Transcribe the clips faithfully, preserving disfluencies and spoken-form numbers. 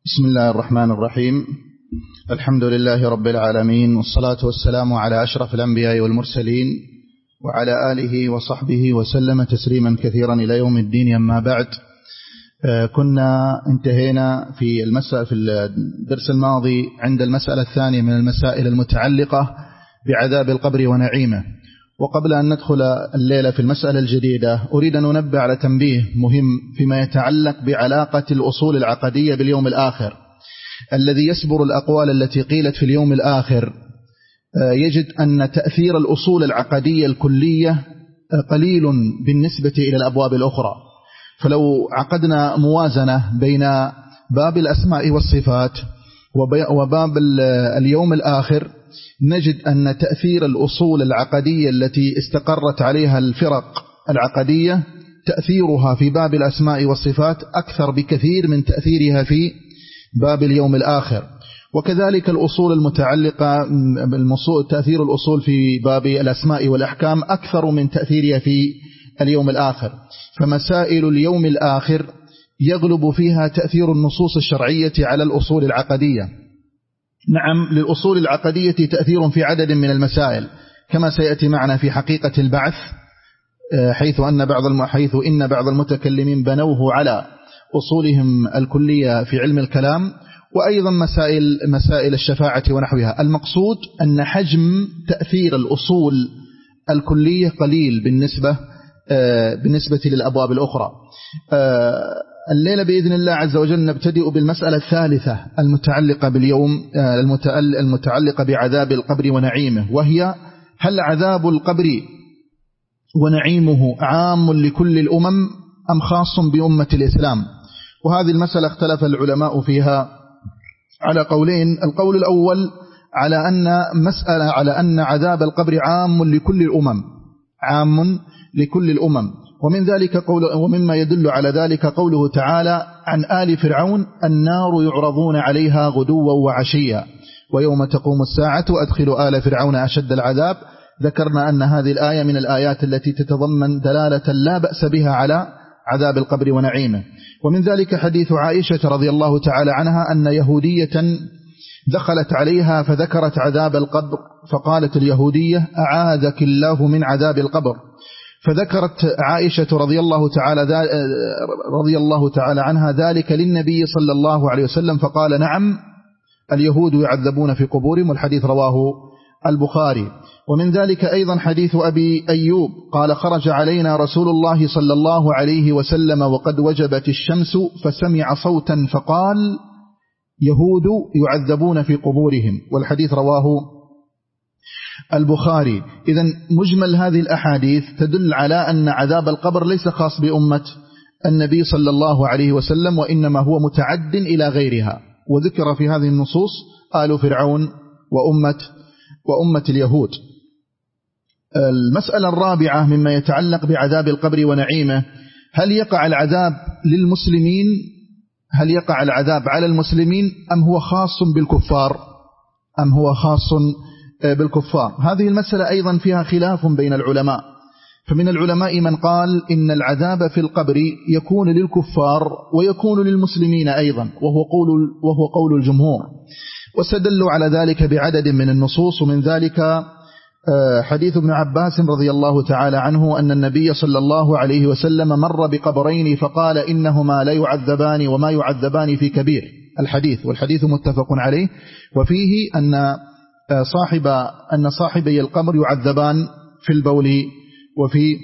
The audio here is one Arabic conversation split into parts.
بسم الله الرحمن الرحيم. الحمد لله رب العالمين، والصلاة والسلام على أشرف الأنبياء والمرسلين وعلى آله وصحبه وسلم تسليما كثيرا إلى يوم الدين. أما بعد، كنا انتهينا في المسألة في الدرس الماضي عند المسألة الثانية من المسائل المتعلقة بعذاب القبر ونعيمه. وقبل أن ندخل الليلة في المسألة الجديدة، أريد أن أنبه على تنبيه مهم فيما يتعلق بعلاقة الأصول العقدية باليوم الآخر. الذي يسبر الأقوال التي قيلت في اليوم الآخر يجد أن تأثير الأصول العقدية الكلية قليل بالنسبة إلى الأبواب الأخرى. فلو عقدنا موازنة بين باب الأسماء والصفات وباب اليوم الآخر، نجد أن تأثير الأصول العقدية التي استقرت عليها الفرق العقدية تأثيرها في باب الأسماء والصفات أكثر بكثير من تأثيرها في باب اليوم الآخر. وكذلك الأصول المتعلقة تأثير الأصول في باب الأسماء والأحكام أكثر من تأثيرها في اليوم الآخر. فمسائل اليوم الآخر يغلب فيها تأثير النصوص الشرعية على الأصول العقدية. نعم، للأصول العقدية تأثير في عدد من المسائل، كما سيأتي معنا في حقيقة البعث، حيث أن بعض حيث إن بعض المتكلمين بنوه على أصولهم الكلية في علم الكلام، وأيضا مسائل مسائل الشفاعة ونحوها. المقصود أن حجم تأثير الأصول الكلية قليل بالنسبة بالنسبة للأبواب الأخرى. الليلة بإذن الله عز وجل نبتدئ بالمسألة الثالثة المتعلقة باليوم المتعلقة بعذاب القبر ونعيمه، وهي: هل عذاب القبر ونعيمه عام لكل الأمم أم خاص بأمة الإسلام؟ وهذه المسألة اختلف العلماء فيها على قولين. القول الأول على أن مسألة على أن عذاب القبر عام لكل الأمم عام لكل الأمم ومن ذلك قول ومما يدل على ذلك قوله تعالى عن آل فرعون: النار يعرضون عليها غدوا وعشيا ويوم تقوم الساعة أدخلوا آل فرعون أشد العذاب. ذكرنا أن هذه الآية من الآيات التي تتضمن دلالة لا بأس بها على عذاب القبر ونعيمه. ومن ذلك حديث عائشة رضي الله تعالى عنها أن يهودية دخلت عليها فذكرت عذاب القبر، فقالت اليهودية: أعاذك الله من عذاب القبر. فذكرت عائشة رضي الله تعالى رضي الله تعالى عنها ذلك للنبي صلى الله عليه وسلم، فقال: نعم، اليهود يعذبون في قبورهم. والحديث رواه البخاري. ومن ذلك أيضا حديث أبي أيوب قال: خرج علينا رسول الله صلى الله عليه وسلم وقد وجبت الشمس فسمع صوتا فقال: يهود يعذبون في قبورهم. والحديث رواه البخاري. إذن مجمل هذه الأحاديث تدل على أن عذاب القبر ليس خاص بأمة النبي صلى الله عليه وسلم، وإنما هو متعد إلى غيرها. وذكر في هذه النصوص آل فرعون وأمة, وأمة اليهود. المسألة الرابعة مما يتعلق بعذاب القبر ونعيمه: هل يقع العذاب للمسلمين هل يقع العذاب على المسلمين أم هو خاص بالكفار أم هو خاص بالكفار؟ هذه المسألة أيضا فيها خلاف بين العلماء. فمن العلماء من قال إن العذاب في القبر يكون للكفار ويكون للمسلمين أيضا، وهو قول وهو قول الجمهور. واستدلوا على ذلك بعدد من النصوص، ومن ذلك حديث ابن عباس رضي الله تعالى عنه أن النبي صلى الله عليه وسلم مر بقبرين فقال: إنهما لا يعذبان وما يعذبان في كبير. الحديث والحديث متفق عليه، وفيه أن صاحب أن صاحبي القبر يعذبان في البول وفي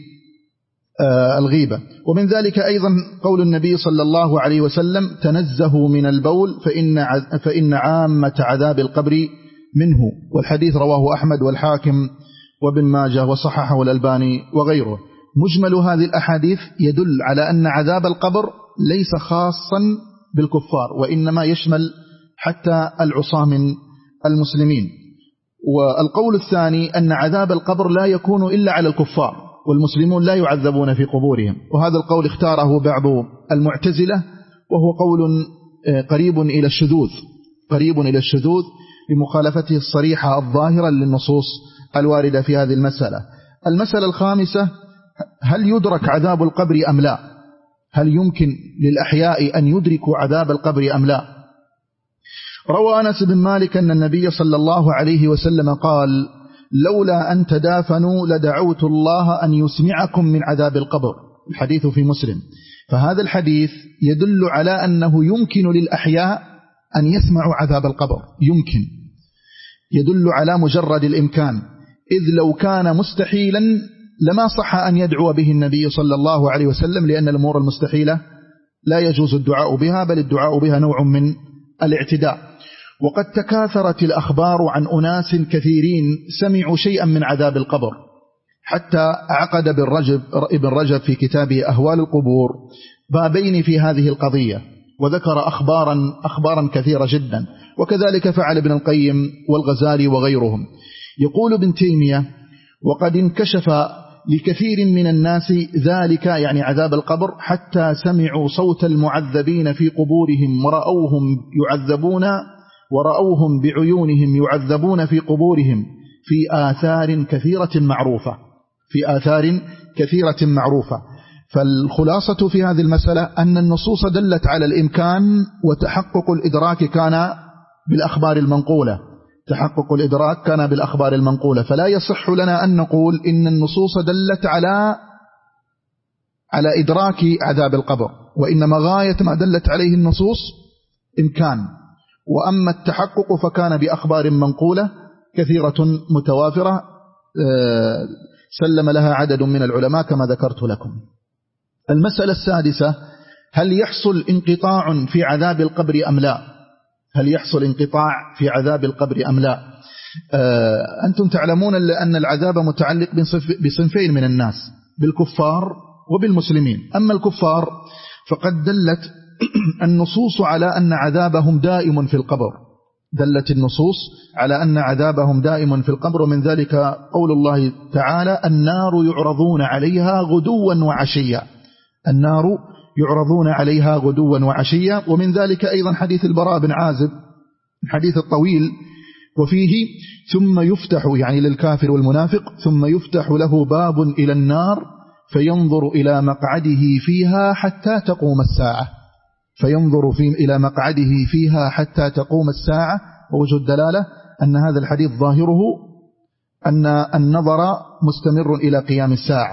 الغيبة. ومن ذلك أيضا قول النبي صلى الله عليه وسلم: تنزهوا من البول فإن فإن عامة عذاب القبر منه. والحديث رواه أحمد والحاكم وابن ماجه وصححه الألباني وغيره. مجمل هذه الأحاديث يدل على أن عذاب القبر ليس خاصا بالكفار، وإنما يشمل حتى العصاة من المسلمين. والقول الثاني أن عذاب القبر لا يكون إلا على الكفار، والمسلمون لا يعذبون في قبورهم. وهذا القول اختاره بعض المعتزلة، وهو قول قريب إلى الشذوذ قريب إلى الشذوذ بمخالفته الصريحة الظاهرة للنصوص الواردة في هذه المسألة. المسألة الخامسة: هل يدرك عذاب القبر أم لا؟ هل يمكن للأحياء أن يدركوا عذاب القبر أم لا؟ روى أنس بن مالك أن النبي صلى الله عليه وسلم قال: لولا أن تدافنوا لدعوت الله أن يسمعكم من عذاب القبر. الحديث في مسلم. فهذا الحديث يدل على أنه يمكن للأحياء أن يسمعوا عذاب القبر، يمكن، يدل على مجرد الإمكان، إذ لو كان مستحيلا لما صح أن يدعو به النبي صلى الله عليه وسلم، لأن الأمور المستحيلة لا يجوز الدعاء بها، بل الدعاء بها نوع من الاعتداء. وقد تكاثرت الأخبار عن أناس كثيرين سمعوا شيئا من عذاب القبر، حتى عقد ابن رجب, ابن رجب في كتابه أهوال القبور بابين في هذه القضية، وذكر أخبارا, أخبارا كثيرة جدا، وكذلك فعل ابن القيم والغزالي وغيرهم. يقول ابن تيمية: وقد انكشف لكثير من الناس ذلك، يعني عذاب القبر، حتى سمعوا صوت المعذبين في قبورهم ورأوهم يعذبون ورأوهم بعيونهم يعذبون في قبورهم في آثار كثيرة معروفة في آثار كثيرة معروفة. فالخلاصة في هذه المسألة أن النصوص دلت على الإمكان، وتحقق الإدراك كان بالأخبار المنقولة تحقق الإدراك كان بالأخبار المنقولة. فلا يصح لنا أن نقول إن النصوص دلت على على إدراك عذاب القبر، وإنما غاية ما دلت عليه النصوص إمكان، وأما التحقق فكان بأخبار منقولة كثيرة متوافرة سلم لها عدد من العلماء كما ذكرت لكم. المسألة السادسة: هل يحصل انقطاع في عذاب القبر أم لا؟ هل يحصل انقطاع في عذاب القبر أم لا؟ أنتم تعلمون أن العذاب متعلق بصنفين من الناس، بالكفار وبالمسلمين. أما الكفار فقد دلت النصوص على أن عذابهم دائم في القبر دلت النصوص على أن عذابهم دائم في القبر، ومن ذلك قول الله تعالى: النار يعرضون عليها غدوا وعشيا النار يعرضون عليها غدوا وعشيا. ومن ذلك أيضا حديث البراء بن عازب، الحديث الطويل، وفيه: ثم يفتح، يعني للكافر والمنافق، ثم يفتح له باب إلى النار فينظر إلى مقعده فيها حتى تقوم الساعة فينظر في إلى مقعده فيها حتى تقوم الساعة. ووجه الدلالة أن هذا الحديث ظاهره أن النظر مستمر إلى قيام الساعة،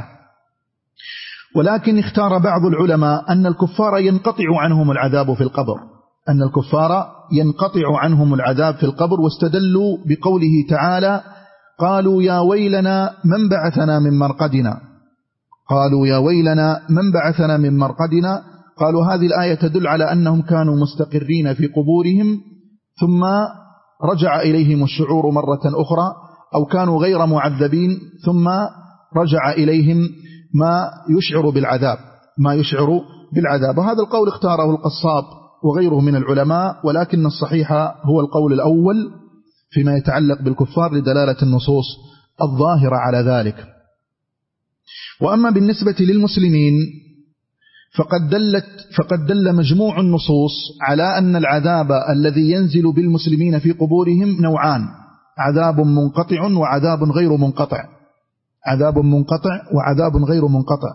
ولكن اختار بعض العلماء أن الكفار ينقطع عنهم العذاب في القبر أن الكفار ينقطع عنهم العذاب في القبر واستدلوا بقوله تعالى: قالوا يا ويلنا من بعثنا من مرقدنا قالوا يا ويلنا من بعثنا من مرقدنا قالوا هذه الآية تدل على أنهم كانوا مستقرين في قبورهم ثم رجع إليهم الشعور مرة أخرى، أو كانوا غير معذبين ثم رجع إليهم ما يشعر بالعذاب ما يشعر بالعذاب. وهذا القول اختاره القصاب وغيره من العلماء، ولكن الصحيح هو القول الأول فيما يتعلق بالكفار لدلالة النصوص الظاهرة على ذلك. وأما بالنسبة للمسلمين فقد دلت فقد دل مجموع النصوص على أن العذاب الذي ينزل بالمسلمين في قبورهم نوعان: عذاب منقطع وعذاب غير منقطع عذاب منقطع وعذاب غير منقطع.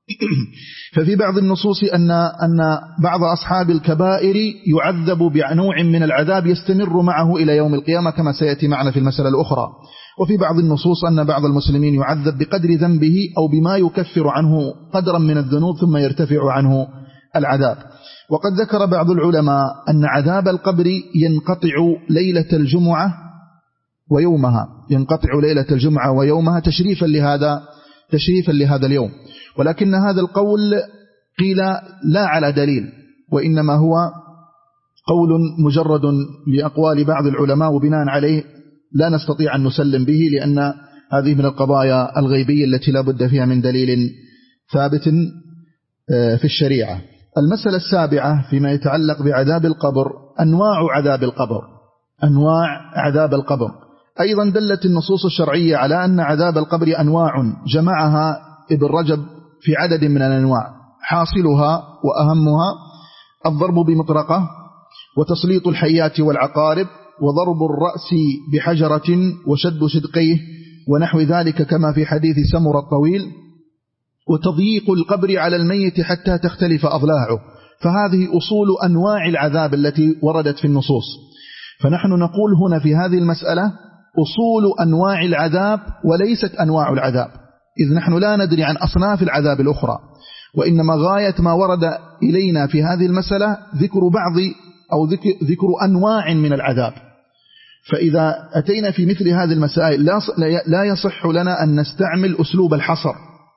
ففي بعض النصوص أن أن بعض أصحاب الكبائر يعذب بنوع من العذاب يستمر معه إلى يوم القيامة كما سيأتي معنا في المسألة الأخرى. وفي بعض النصوص أن بعض المسلمين يعذب بقدر ذنبه أو بما يكفر عنه قدرا من الذنوب ثم يرتفع عنه العذاب. وقد ذكر بعض العلماء أن عذاب القبر ينقطع ليلة الجمعة ويومها ينقطع ليلة الجمعة ويومها تشريفا لهذا تشريفا لهذا اليوم، ولكن هذا القول قيل لا على دليل، وإنما هو قول مجرد لأقوال بعض العلماء، وبناء عليه لا نستطيع أن نسلم به، لأن هذه من القضايا الغيبية التي لا بد فيها من دليل ثابت في الشريعة. المسألة السابعة فيما يتعلق بعذاب القبر: أنواع عذاب القبر أنواع عذاب القبر أيضا دلت النصوص الشرعية على أن عذاب القبر أنواع جمعها ابن رجب في عدد من الأنواع، حاصلها وأهمها الضرب بمطرقة، وتسليط الحيات والعقارب، وضرب الرأس بحجرة، وشد شدقيه ونحو ذلك كما في حديث سمر الطويل، وتضييق القبر على الميت حتى تختلف أضلاعه. فهذه أصول أنواع العذاب التي وردت في النصوص. فنحن نقول هنا في هذه المسألة أصول أنواع العذاب وليست أنواع العذاب، إذ نحن لا ندري عن أصناف العذاب الأخرى، وإنما غاية ما ورد إلينا في هذه المسألة ذكر بعض أو ذكر أنواع من العذاب. فإذا أتينا في مثل هذه المسائل لا يصح لنا أن نستعمل أسلوب الحصر،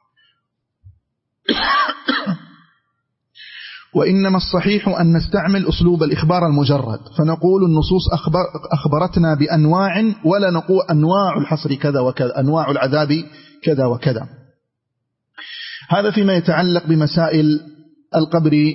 وإنما الصحيح أن نستعمل أسلوب الإخبار المجرد، فنقول النصوص أخبر أخبرتنا بأنواع، ولا نقول أنواع الحصر كذا وكذا، أنواع العذاب كذا وكذا. هذا فيما يتعلق بمسائل القبر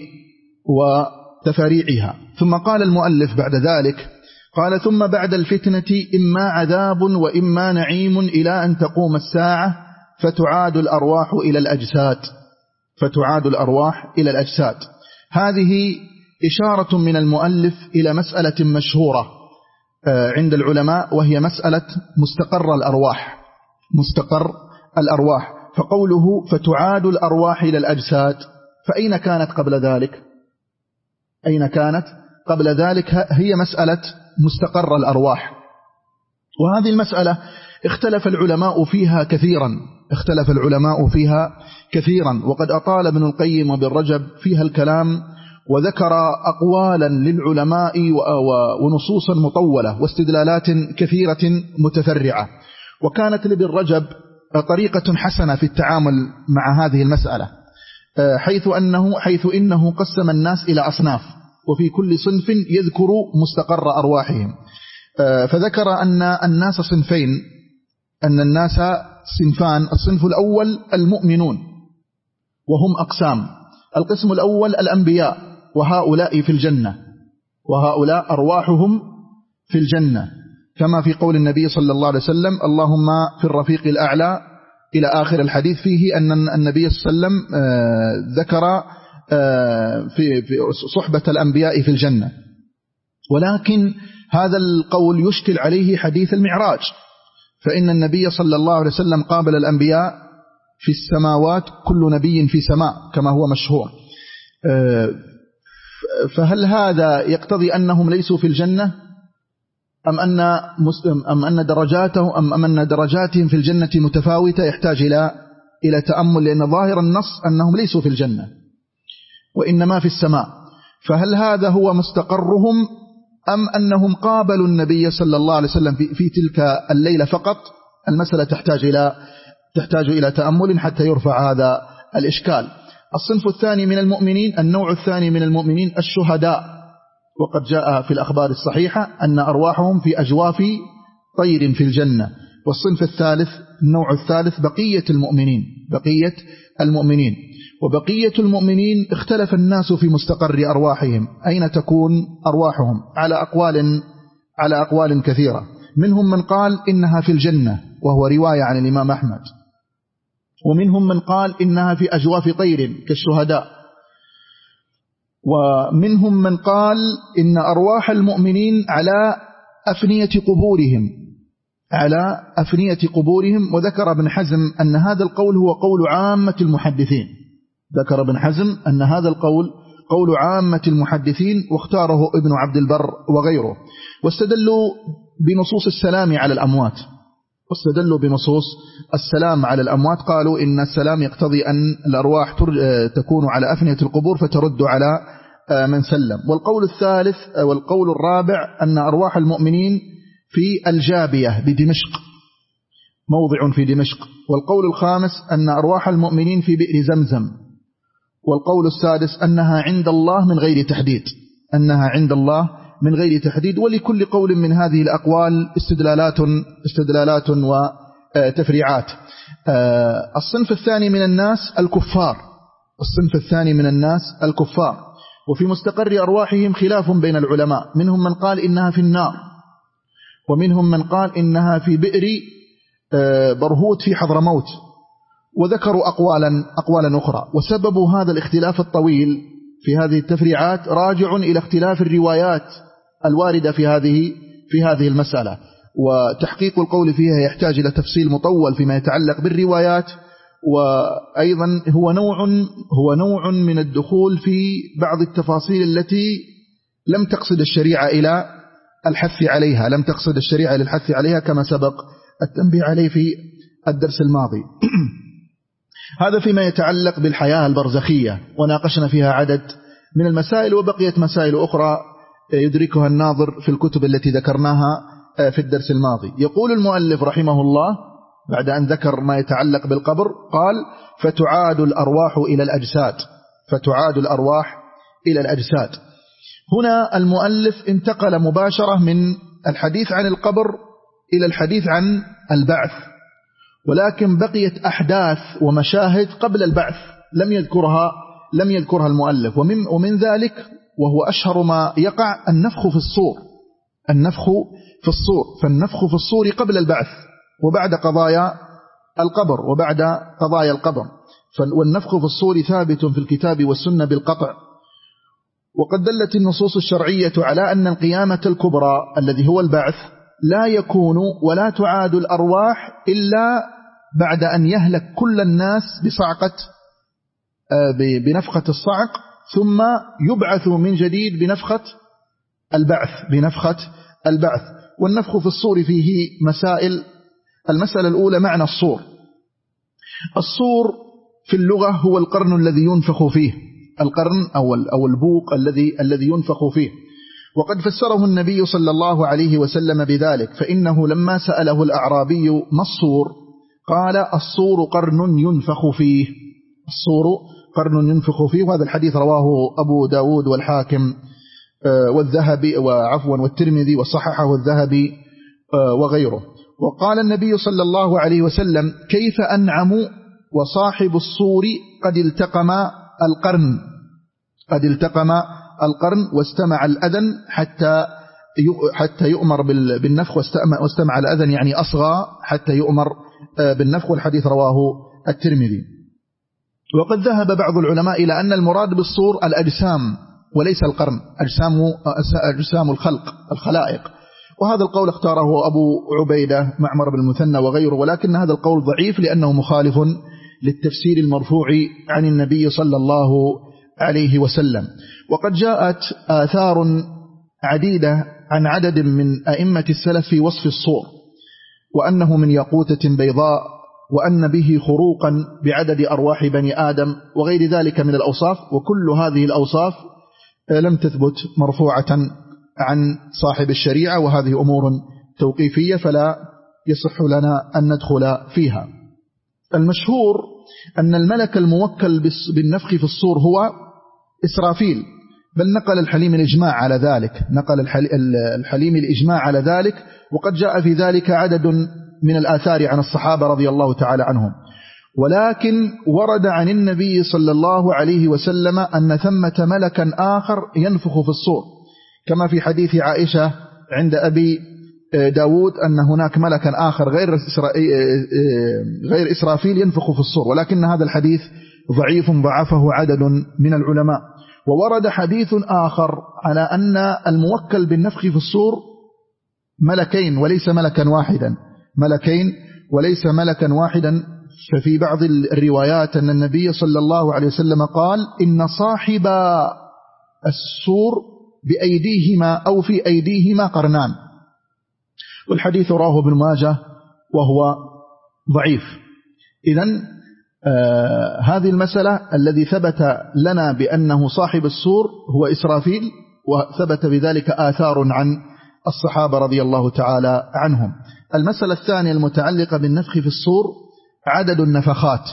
وتفاريعها. ثم قال المؤلف بعد ذلك، قال ثم بعد الفتنة إما عذاب وإما نعيم إلى أن تقوم الساعة فتعاد الأرواح إلى الأجساد فتعاد الأرواح إلى الأجساد. هذه إشارة من المؤلف إلى مسألة مشهورة عند العلماء، وهي مسألة مستقر الأرواح مستقر الأرواح فقوله فتعاد الأرواح إلى الأجساد، فأين كانت قبل ذلك؟ أين كانت قبل ذلك؟ هي مسألة مستقر الأرواح. وهذه المسألة اختلف العلماء فيها كثيرا اختلف العلماء فيها كثيرا وقد أطال ابن القيم وابن رجب فيها الكلام، وذكر أقوالا للعلماء ونصوصا مطولة واستدلالات كثيرة متفرعة. وكانت لابن رجب طريقة حسنة في التعامل مع هذه المسألة، حيث أنه حيث إنه قسم الناس إلى أصناف، وفي كل صنف يذكر مستقر أرواحهم. فذكر أن الناس صنفين أن الناس صنفان. الصنف الأول المؤمنون وهم أقسام. القسم الأول الأنبياء، وهؤلاء في الجنة، وهؤلاء أرواحهم في الجنة، كما في قول النبي صلى الله عليه وسلم اللهم في الرفيق الأعلى إلى آخر الحديث، فيه أن النبي صلى الله عليه وسلم ذكر في صحبة الأنبياء في الجنة. ولكن هذا القول يشكل عليه حديث المعراج، فإن النبي صلى الله عليه وسلم قابل الأنبياء في السماوات، كل نبي في سماء كما هو مشهور. فهل هذا يقتضي أنهم ليسوا في الجنة، أم أن أم أن درجاتهم أم أم أن درجاتهم في الجنة متفاوتة يحتاج إلى إلى تأمل، لأن ظاهر النص أنهم ليسوا في الجنة وإنما في السماء. فهل هذا هو مستقرهم، أم أنهم قابلوا النبي صلى الله عليه وسلم في, في تلك الليلة فقط؟ المسألة تحتاج إلى تحتاج إلى تأمل حتى يرفع هذا الإشكال. الصنف الثاني من المؤمنين، النوع الثاني من المؤمنين الشهداء، وقد جاء في الأخبار الصحيحة أن أرواحهم في أجواف طير في الجنة. والصنف الثالث النوع الثالث بقية المؤمنين بقية المؤمنين وبقية المؤمنين اختلف الناس في مستقر أرواحهم، أين تكون أرواحهم، على أقوال على أقوال كثيرة. منهم من قال إنها في الجنة، وهو رواية عن الإمام أحمد، ومنهم من قال إنها في أجواف طير كالشهداء، ومنهم من قال إن أرواح المؤمنين على أفنية قبورهم على أفنية قبورهم. وذكر ابن حزم أن هذا القول هو قول عامة المحدثين ذكر ابن حزم أن هذا القول قول عامة المحدثين، واختاره ابن عبد البر وغيره. واستدلوا بنصوص السلام على الأموات واستدلوا بنصوص السلام على الأموات قالوا إن السلام يقتضي أن الأرواح تكون على أفنية القبور فترد على من سلم. والقول الثالث والقول الرابع أن أرواح المؤمنين في الجابية بدمشق، موضع في دمشق. والقول الخامس أن أرواح المؤمنين في بئر زمزم. والقول السادس أنها عند الله من غير تحديد أنها عند الله من غير تحديد. ولكل قول من هذه الأقوال استدلالات استدلالات وتفريعات. الصنف الثاني من الناس الكفار الصنف الثاني من الناس الكفار وفي مستقر أرواحهم خلاف بين العلماء، منهم من قال إنها في النار، ومنهم من قال إنها في بئر برهوت في حضرموت، وذكروا أقوالا أقوالا أخرى. وسبب هذا الاختلاف الطويل في هذه التفريعات راجع إلى اختلاف الروايات الواردة في هذه في هذه المسألة، وتحقيق القول فيها يحتاج إلى تفصيل مطول فيما يتعلق بالروايات. وأيضا هو نوع هو نوع من الدخول في بعض التفاصيل التي لم تقصد الشريعة إلى الحث عليها، لم تقصد الشريعة للحث عليها كما سبق التنبيه عليه في الدرس الماضي. هذا فيما يتعلق بالحياة البرزخية، وناقشنا فيها عدد من المسائل، وبقيت مسائل أخرى يدركها الناظر في الكتب التي ذكرناها في الدرس الماضي. يقول المؤلف رحمه الله بعد أن ذكر ما يتعلق بالقبر قال: فتعاد الأرواح إلى الأجساد. فتعاد الأرواح إلى الأجساد. هنا المؤلف انتقل مباشرة من الحديث عن القبر إلى الحديث عن البعث، ولكن بقيت أحداث ومشاهد قبل البعث لم يذكرها لم يذكرها المؤلف، ومن, ومن ذلك وهو أشهر ما يقع النفخ في الصور. النفخ في الصور فالنفخ في الصور قبل البعث وبعد قضايا القبر وبعد قضايا القبر. والنفخ في الصور ثابت في الكتاب والسنة بالقطع، وقد دلت النصوص الشرعية على أن القيامة الكبرى الذي هو البعث لا يكون ولا تعاد الأرواح إلا بعد أن يهلك كل الناس بصعقة بنفخة الصعق، ثم يبعث من جديد بنفخة البعث بنفخة البعث. والنفخ في الصور فيه مسائل. المسألة الأولى معنى الصور. الصور في اللغة هو القرن الذي ينفخ فيه، القرن أو أو البوق الذي الذي ينفخ فيه، وقد فسره النبي صلى الله عليه وسلم بذلك، فإنه لما سأله الأعرابي ما الصور قال: الصور قرن ينفخ فيه. الصور قرن ينفخ فيه. وهذا الحديث رواه أبو داود والحاكم والذهبي وعفوا والترمذي وصححه الذهبي وغيره. وقال النبي صلى الله عليه وسلم: كيف أنعم وصاحب الصور قد التقم القرن قد التقم القرن واستمع الأذن حتى حتى يؤمر بالنفخ، واستمع الأذن يعني أصغى حتى يؤمر بالنفخ. والحديث رواه الترمذي. وقد ذهب بعض العلماء إلى أن المراد بالصور الأجسام وليس القرن، أجسام أجسام الخلق الخلائق، وهذا القول اختاره أبو عبيدة معمر بن المثنى وغيره، ولكن هذا القول ضعيف لأنه مخالف للتفسير المرفوع عن النبي صلى الله عليه وسلم. وقد جاءت آثار عديدة عن عدد من أئمة السلف في وصف الصور، وأنه من ياقوتة بيضاء، وأن به خروقا بعدد أرواح بني آدم، وغير ذلك من الأوصاف. وكل هذه الأوصاف لم تثبت مرفوعة عن صاحب الشريعة، وهذه أمور توقيفية فلا يصح لنا أن ندخل فيها. المشهور أن الملك الموكل بالنفخ في الصور هو إسرافيل، بل نقل الحليم الإجماع على ذلك نقل الحليم الإجماع على ذلك وقد جاء في ذلك عدد من الآثار عن الصحابة رضي الله تعالى عنهم. ولكن ورد عن النبي صلى الله عليه وسلم أن ثمة ملكا آخر ينفخ في الصور، كما في حديث عائشة عند أبي داود أن هناك ملكا آخر غير غير إسرافيل ينفخ في الصور، ولكن هذا الحديث ضعيف ضعفه عدد من العلماء. وورد حديث آخر على أن الموكل بالنفخ في الصور ملكين وليس ملكا واحدا ملكين وليس ملكا واحدا ففي بعض الروايات أن النبي صلى الله عليه وسلم قال: إن صاحب الصور بأيديهما أو في أيديهما قرنان. والحديث رواه ابن ماجه وهو ضعيف. إذن آه هذه المسألة الذي ثبت لنا بأنه صاحب الصور هو إسرافيل، وثبت بذلك آثار عن الصحابة رضي الله تعالى عنهم. المسألة الثانية المتعلقة بالنفخ في الصور عدد النفخات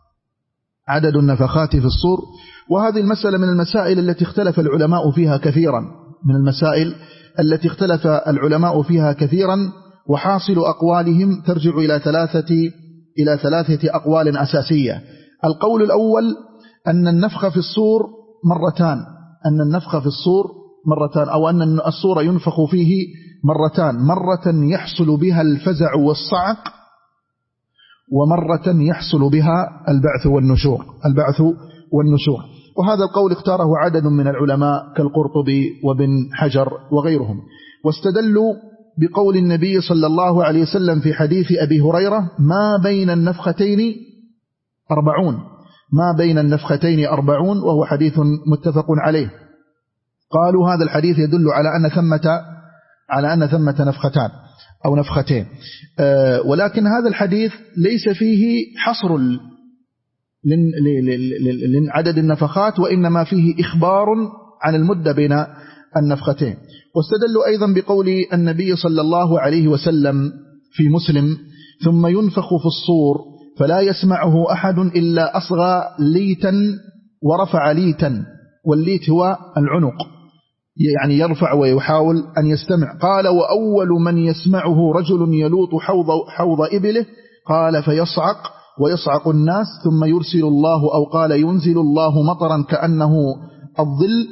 عدد النفخات في الصور، وهذه المسألة من المسائل التي اختلف العلماء فيها كثيرا من المسائل التي اختلف العلماء فيها كثيرا وحاصل أقوالهم ترجع إلى ثلاثة إلى ثلاثة أقوال أساسية. القول الأول أن النفخ في الصور مرتان أن النفخ في الصور مرتان أو أن الصور ينفخ فيه مرتان، مرة يحصل بها الفزع والصعق، ومرة يحصل بها البعث والنشور البعث والنشور وهذا القول اختاره عدد من العلماء كالقرطبي وابن حجر وغيرهم، واستدلوا بقول النبي صلى الله عليه وسلم في حديث أبي هريرة: ما بين النفختين أربعون ما بين النفختين أربعون وهو حديث متفق عليه. قالوا هذا الحديث يدل على أن ثمة على أن ثمة نفختان أو نفختين. ولكن هذا الحديث ليس فيه حصر لعدد النفخات، وإنما فيه إخبار عن المدة بين النفختين. واستدلوا أيضا بقول النبي صلى الله عليه وسلم في مسلم: ثم ينفخ في الصور فلا يسمعه أحد إلا أصغى ليتا ورفع ليتا، والليت هو العنق، يعني يرفع ويحاول أن يستمع. قال: وأول من يسمعه رجل يلوط حوض, حوض إبله، قال: فيصعق ويصعق الناس، ثم يرسل الله أو قال ينزل الله مطرا كأنه الظل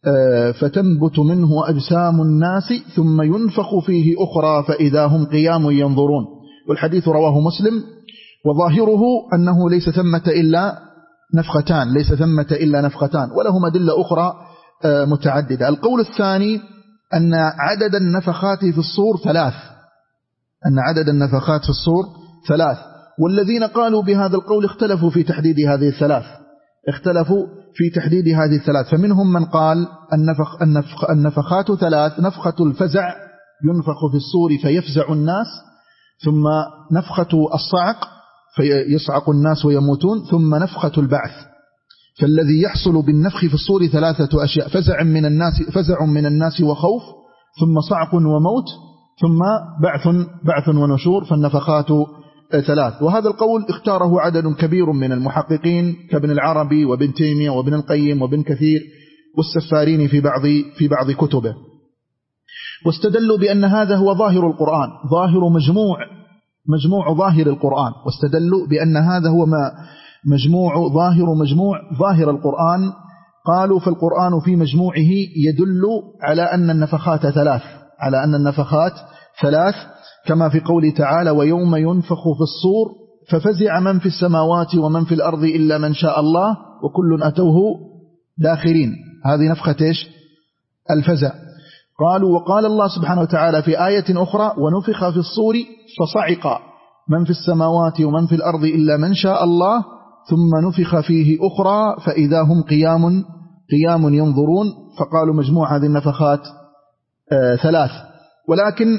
فتنبت منه أجسام الناس، ثم ينفخ فيه أخرى فإذا هم قيام ينظرون. والحديث رواه مسلم، وظاهره أنه ليس ثمة إلا نفختان ليس ثمة إلا نفختان ولهم أدلة أخرى متعددة. القول الثاني أن عدد النفخات في الصور ثلاث أن عدد النفخات في الصور ثلاث والذين قالوا بهذا القول اختلفوا في تحديد هذه الثلاث اختلفوا في تحديد هذه الثلاث فمنهم من قال النفخ النفخ النفخات ثلاث: نفخة الفزع ينفخ في الصور فيفزع الناس، ثم نفخة الصعق فيصعق الناس ويموتون، ثم نفخة البعث. فالذي يحصل بالنفخ في الصور ثلاثة أشياء: فزع من الناس فزع من الناس وخوف، ثم صعق وموت، ثم بعث بعث ونشور. فالنفخات ثلاث. وهذا القول اختاره عدد كبير من المحققين كابن العربي وابن تيمية وابن القيم وابن كثير والسفارين في بعض في بعض كتبه، واستدلوا بأن هذا هو ظاهر القرآن، ظاهر مجموع مجموع ظاهر القرآن واستدلوا بأن هذا هو ما مجموع ظاهر مجموع ظاهر القرآن. قالوا: فالقرآن في مجموعه يدل على أن النفخات ثلاث على أن النفخات ثلاث كما في قوله تعالى: ويوم ينفخ في الصور ففزع من في السماوات ومن في الأرض إلا من شاء الله وكل أتوه داخرين. هذه نفخة إيش؟ الفزع. قالوا: وقال الله سبحانه وتعالى في آية أخرى: ونفخ في الصور فصعق من في السماوات ومن في الأرض إلا من شاء الله ثم نفخ فيه أخرى فإذا هم قيام قيام ينظرون. فقالوا مجموع هذه النفخات آه ثلاث. ولكن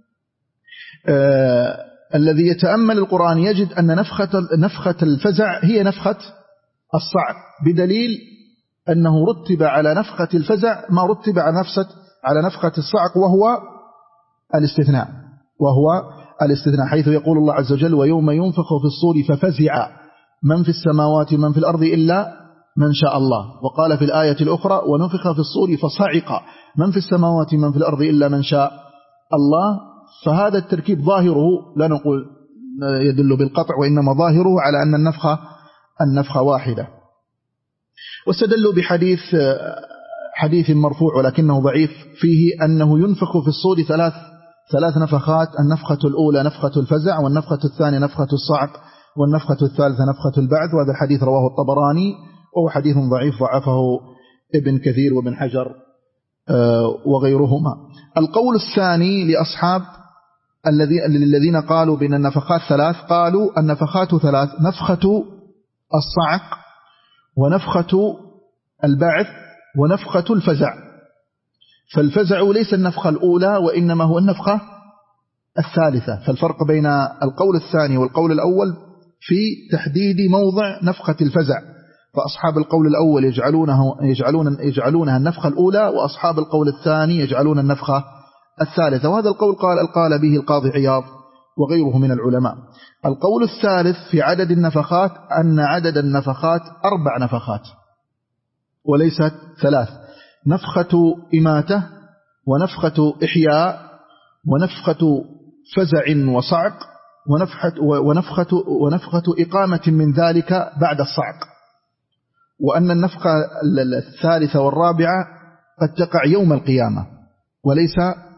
آه الذي يتأمل القرآن يجد أن نفخة, نفخة الفزع هي نفخة الصعق، بدليل أنه رتب على نفخة الفزع ما رتب على نفخة على نفخة الصعق، وهو الاستثناء وهو الاستثناء حيث يقول الله عز وجل: ويوم ينفخ في الصور ففزع من في السماوات ومن في الأرض إلا من شاء الله. وقال في الآية الأخرى: ونفخ في الصور فصعق من في السماوات ومن في الأرض إلا من شاء الله. فهذا التركيب ظاهره لا نقول يدل بالقطع، وإنما ظاهره على أن النفخة النفخة واحدة. واستدلوا بحديث حديث مرفوع ولكنه ضعيف فيه أنه ينفخ في الصور ثلاث ثلاث نفخات: النفخة الأولى نفخة الفزع، والنفخة الثانية نفخة الصعق، والنفخة الثالثة نفخة البعث. وهذا الحديث رواه الطبراني وهو حديث ضعيف ضعفه ابن كثير وابن حجر وغيرهما. القول الثاني لأصحاب الذين قالوا بأن النفخات ثلاث، قالوا النفخات ثلاث: نفخة الصعق ونفخة البعث ونفخة الفزع. فالفزع ليس النفخة الأولى وإنما هو النفخة الثالثة. فالفرق بين القول الثاني والقول الأول في تحديد موضع نفخة الفزع، فأصحاب القول الأول يجعلونه يجعلون يجعلونها النفخة الأولى، وأصحاب القول الثاني يجعلون النفخة الثالثة. وهذا القول قال قال به القاضي عياض وغيره من العلماء. القول الثالث في عدد النفخات أن عدد النفخات أربع نفخات وليست ثلاث: نفخة إماتة، ونفخة إحياء، ونفخة فزع وصعق، ونفخة, ونفخة, ونفخة إقامة من ذلك بعد الصعق. وأن النفخة الثالثة والرابعة قد تقع يوم القيامة وليس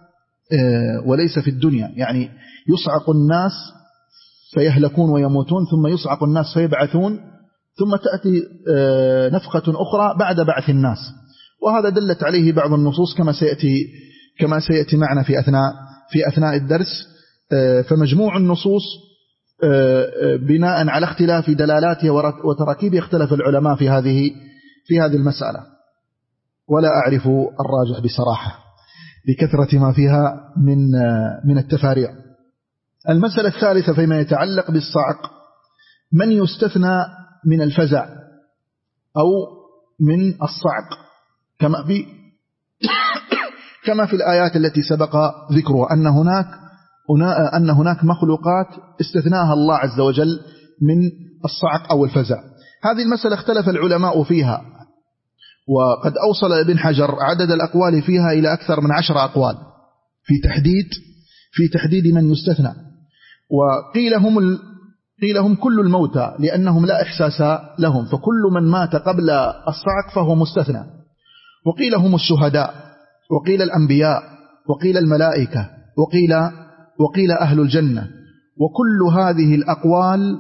وليس في الدنيا، يعني يصعق الناس فيهلكون ويموتون، ثم يصعق الناس فيبعثون، ثم تأتي نفخة أخرى بعد بعث الناس. وهذا دلت عليه بعض النصوص كما سيأتي كما سيأتي معنا في أثناء في أثناء الدرس. فمجموع النصوص بناء على اختلاف دلالاتها وتراكيبها اختلف العلماء في هذه في هذه المسألة، ولا أعرف الراجح بصراحة، لكثرة ما فيها من من التفاريع. المسألة الثالثة فيما يتعلق بالصعق: من يستثنى من الفزع أو من الصعق كما في كما في الآيات التي سبق ذكرها أن هناك أن هناك مخلوقات استثناها الله عز وجل من الصعق أو الفزع. هذه المسألة اختلف العلماء فيها، وقد أوصل ابن حجر عدد الأقوال فيها إلى أكثر من عشر أقوال في تحديد في تحديد من يستثنى. وقيل هم ال... قيل هم كل الموتى لأنهم لا إحساس لهم، فكل من مات قبل الصعق فهو مستثنى. وقيل هم الشهداء، وقيل الأنبياء، وقيل الملائكة، وقيل وقيل أهل الجنة. وكل هذه الأقوال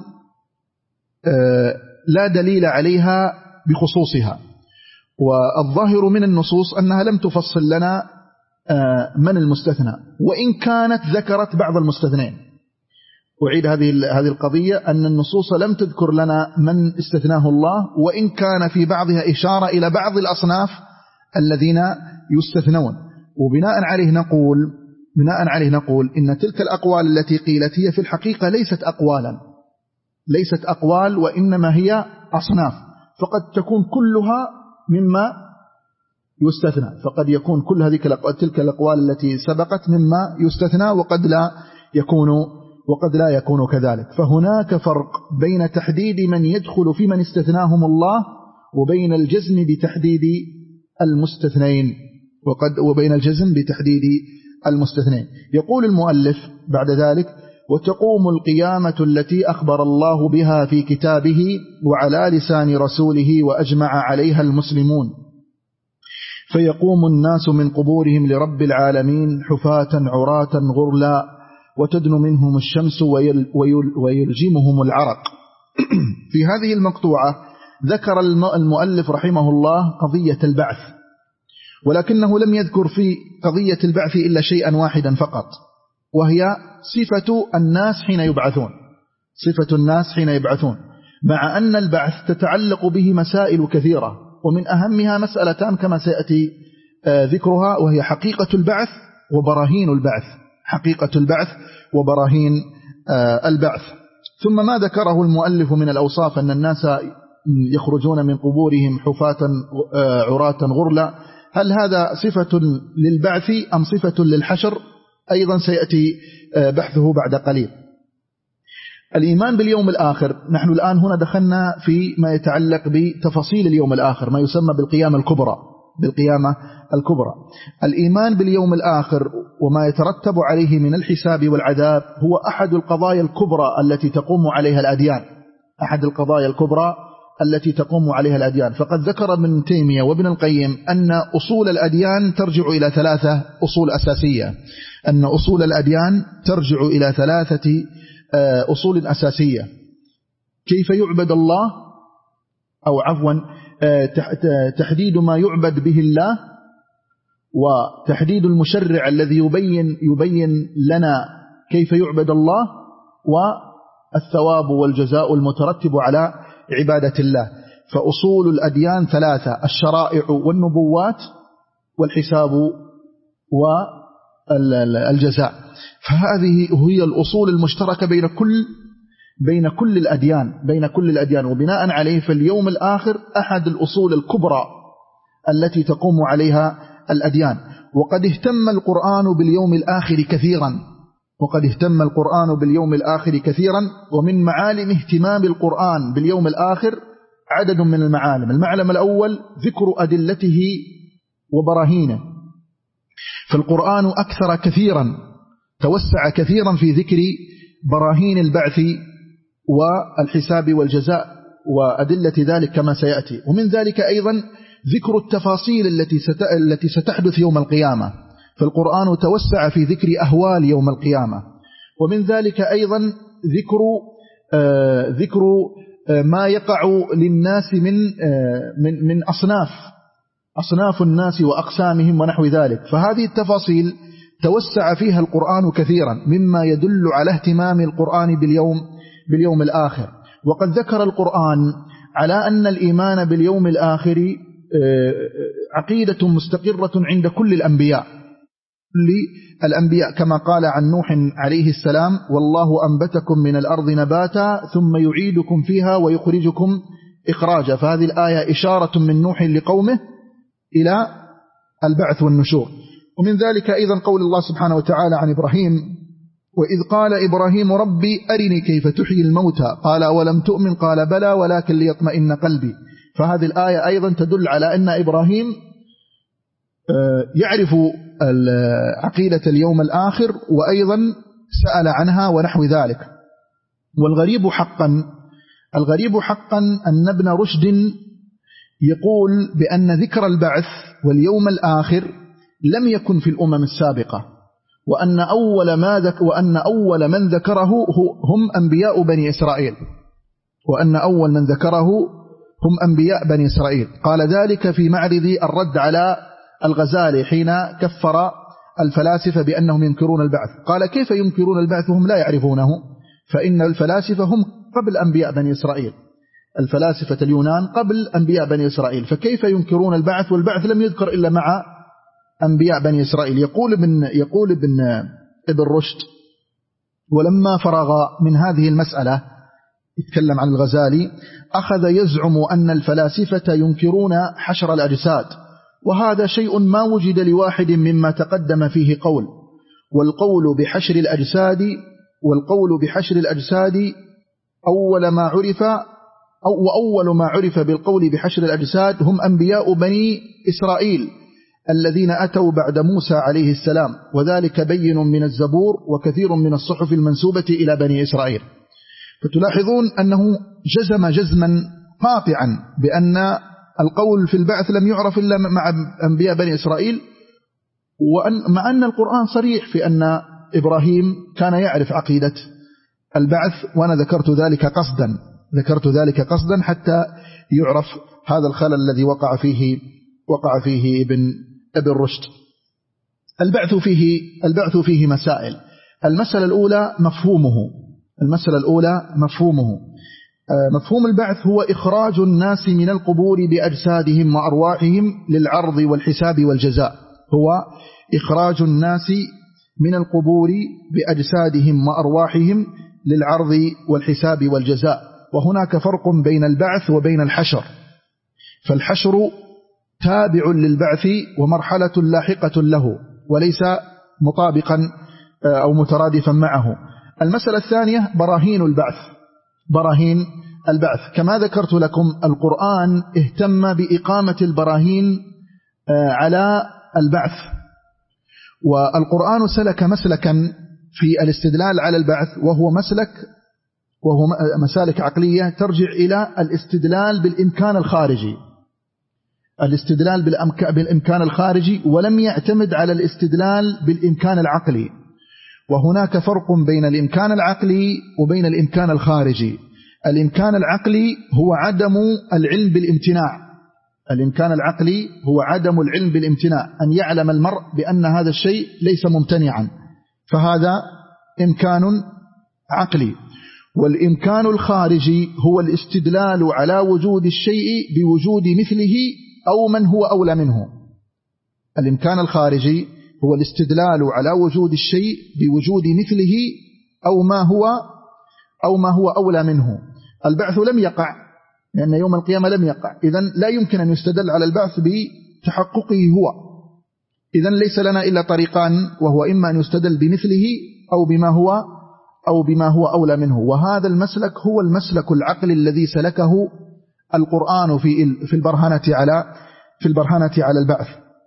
لا دليل عليها بخصوصها، والظاهر من النصوص أنها لم تفصل لنا من المستثنى، وإن كانت ذكرت بعض المستثنين. أعيد هذه هذه القضية أن النصوص لم تذكر لنا من استثناه الله، وإن كان في بعضها إشارة إلى بعض الأصناف الذين يستثنون. وبناء عليه نقول بناء عليه نقول إن تلك الأقوال التي قيلت هي في الحقيقة ليست أقوالا ليست أقوال وإنما هي أصناف، فقد تكون كلها مما يستثنى، فقد يكون كل هذه تلك الأقوال التي سبقت مما يستثنى، وقد لا يكون وقد لا يكون كذلك. فهناك فرق بين تحديد من يدخل في من استثناهم الله وبين الجزم بتحديد المستثنين وقد وبين الجزم بتحديد المستثنين. يقول المؤلف بعد ذلك: وتقوم القيامة التي أخبر الله بها في كتابه وعلى لسان رسوله وأجمع عليها المسلمون، فيقوم الناس من قبورهم لرب العالمين حفاة عراة غرلا، وتدن منهم الشمس ويلجمهم العرق. في هذه المقطوعة ذكر المؤلف رحمه الله قضية البعث، ولكنه لم يذكر في قضية البعث إلا شيئا واحدا فقط، وهي صفة الناس حين يبعثون صفة الناس حين يبعثون مع أن البعث تتعلق به مسائل كثيرة، ومن أهمها مسألتان كما سيأتي ذكرها، وهي حقيقة البعث وبراهين البعث حقيقة البعث وبراهين البعث. ثم ما ذكره المؤلف من الأوصاف أن الناس يخرجون من قبورهم حفاة عراة غرلا، هل هذا صفة للبعث أم صفة للحشر؟ أيضا سيأتي بحثه بعد قليل. الإيمان باليوم الآخر، نحن الآن هنا دخلنا في ما يتعلق بتفاصيل اليوم الآخر، ما يسمى بالقيامة الكبرى بالقيامة الكبرى. الإيمان باليوم الآخر وما يترتب عليه من الحساب والعذاب هو أحد القضايا الكبرى التي تقوم عليها الأديان أحد القضايا الكبرى التي تقوم عليها الأديان. فقد ذكر ابن تيمية وابن القيم أن أصول الأديان ترجع إلى ثلاثة أصول أساسية أن أصول الأديان ترجع إلى ثلاثة أصول أساسية: كيف يعبد الله، أو عفوا تحديد ما يعبد به الله، وتحديد المشرع الذي يبين يبين لنا كيف يعبد الله، والثواب والجزاء المترتب على عبادة الله. فأصول الأديان ثلاثة: الشرائع والنبوات والحساب والجزاء. فهذه هي الأصول المشتركة بين كل بين كل الأديان بين كل الأديان وبناء عليه فاليوم الآخر أحد الأصول الكبرى التي تقوم عليها الأديان. وقد اهتم القرآن باليوم الآخر كثيرا وقد اهتم القرآن باليوم الآخر كثيرا ومن معالم اهتمام القرآن باليوم الآخر عدد من المعالم. المعلم الأول ذكر أدلته وبراهينه، فالقرآن أكثر كثيرا توسع كثيرا في ذكر براهين البعث والحساب والجزاء وأدلة ذلك كما سيأتي. ومن ذلك أيضا ذكر التفاصيل التي التي ستحدث يوم القيامة، فالقرآن توسع في ذكر أهوال يوم القيامة. ومن ذلك أيضا ذكر آه ذكر آه ما يقع للناس من آه من من أصناف أصناف الناس وأقسامهم ونحو ذلك. فهذه التفاصيل توسع فيها القرآن كثيرا مما يدل على اهتمام القرآن باليوم باليوم الآخر. وقد ذكر القرآن على أن الإيمان باليوم الآخر عقيدة مستقرة عند كل الأنبياء للأنبياء، كما قال عن نوح عليه السلام: والله أنبتكم من الأرض نباتا ثم يعيدكم فيها ويخرجكم إخراجا. فهذه الآية إشارة من نوح لقومه إلى البعث والنشور. ومن ذلك أيضا قول الله سبحانه وتعالى عن إبراهيم: وإذ قال إبراهيم ربي أرني كيف تحيي الموتى قال أولم تؤمن قال بلى ولكن ليطمئن قلبي. فهذه الآية أيضا تدل على أن إبراهيم يعرف عقيدة اليوم الآخر، وأيضا سأل عنها ونحو ذلك. والغريب حقا الغريب حقا أن ابن رشد يقول بأن ذكر البعث واليوم الآخر لم يكن في الأمم السابقة، وأن أول ما ذك وأن أول من ذكره هم أنبياء بني إسرائيل وأن أول من ذكره هم أنبياء بني إسرائيل. قال ذلك في معرض الرد على الغزالي حين كفر الفلاسفة بأنهم ينكرون البعث. قال: كيف ينكرون البعث وهم لا يعرفونه؟ فإن الفلاسفة هم قبل أنبياء بني إسرائيل، الفلاسفة اليونان قبل أنبياء بني إسرائيل، فكيف ينكرون البعث والبعث لم يذكر إلا مع أنبياء بني إسرائيل؟ يقول ابن يقول ابن ابن رشد: ولما فرغ من هذه المسألة، يتكلم عن الغزالي، أخذ يزعم أن الفلاسفة ينكرون حشر الأجساد، وهذا شيء ما وجد لواحد مما تقدم فيه قول. والقول بحشر الأجساد والقول بحشر الأجساد أول ما عرف أو وأول ما عرف بالقول بحشر الأجساد هم أنبياء بني إسرائيل الذين أتوا بعد موسى عليه السلام، وذلك بين من الزبور وكثير من الصحف المنسوبة إلى بني إسرائيل. فتلاحظون أنه جزم جزما قاطعا بأن القول في البعث لم يعرف إلا مع أنبياء بني إسرائيل، وأن مع أن القرآن صريح في أن إبراهيم كان يعرف عقيدة البعث، وأنا ذكرت ذلك قصدا ذكرت ذلك قصدا حتى يعرف هذا الخلل الذي وقع فيه وقع فيه ابن ابن رشد. البعث فيه البعث فيه مسائل. المسألة الأولى مفهومه المسألة الأولى مفهومه مفهوم البعث هو إخراج الناس من القبور بأجسادهم وأرواحهم للعرض والحساب والجزاء. هو إخراج الناس من القبور بأجسادهم وأرواحهم للعرض والحساب والجزاء. وهناك فرق بين البعث وبين الحشر، فالحشر تابع للبعث ومرحلة لاحقة له وليس مطابقا أو مترادفا معه. المسألة الثانية براهين البعث براهين البعث كما ذكرت لكم، القرآن اهتم بإقامة البراهين على البعث، والقرآن سلك مسلكا في الاستدلال على البعث، وهو مسلك وهو مسالك عقلية ترجع إلى الاستدلال بالإمكان الخارجي الاستدلال بالإمكان الخارجي ولم يعتمد على الاستدلال بالإمكان العقلي. وهناك فرق بين الإمكان العقلي وبين الإمكان الخارجي. الإمكان العقلي هو عدم العلم بالامتناع الإمكان العقلي هو عدم العلم بالامتناع، أن يعلم المرء بأن هذا الشيء ليس ممتنعا، فهذا إمكان عقلي. والإمكان الخارجي هو الاستدلال على وجود الشيء بوجود مثله أو من هو أولى منه. الإمكان الخارجي هو الاستدلال على وجود الشيء بوجود مثله أو ما هو أو ما هو أولى منه. البعث لم يقع لأن يوم القيامة لم يقع، إذن لا يمكن أن يستدل على البعث بتحققه هو. إذن ليس لنا إلا طريقان، وهو إما أن يستدل بمثله أو بما هو أو بما هو أولى منه. وهذا المسلك هو المسلك العقلي الذي سلكه القرآن في في البرهنة على في البرهنة على البعث.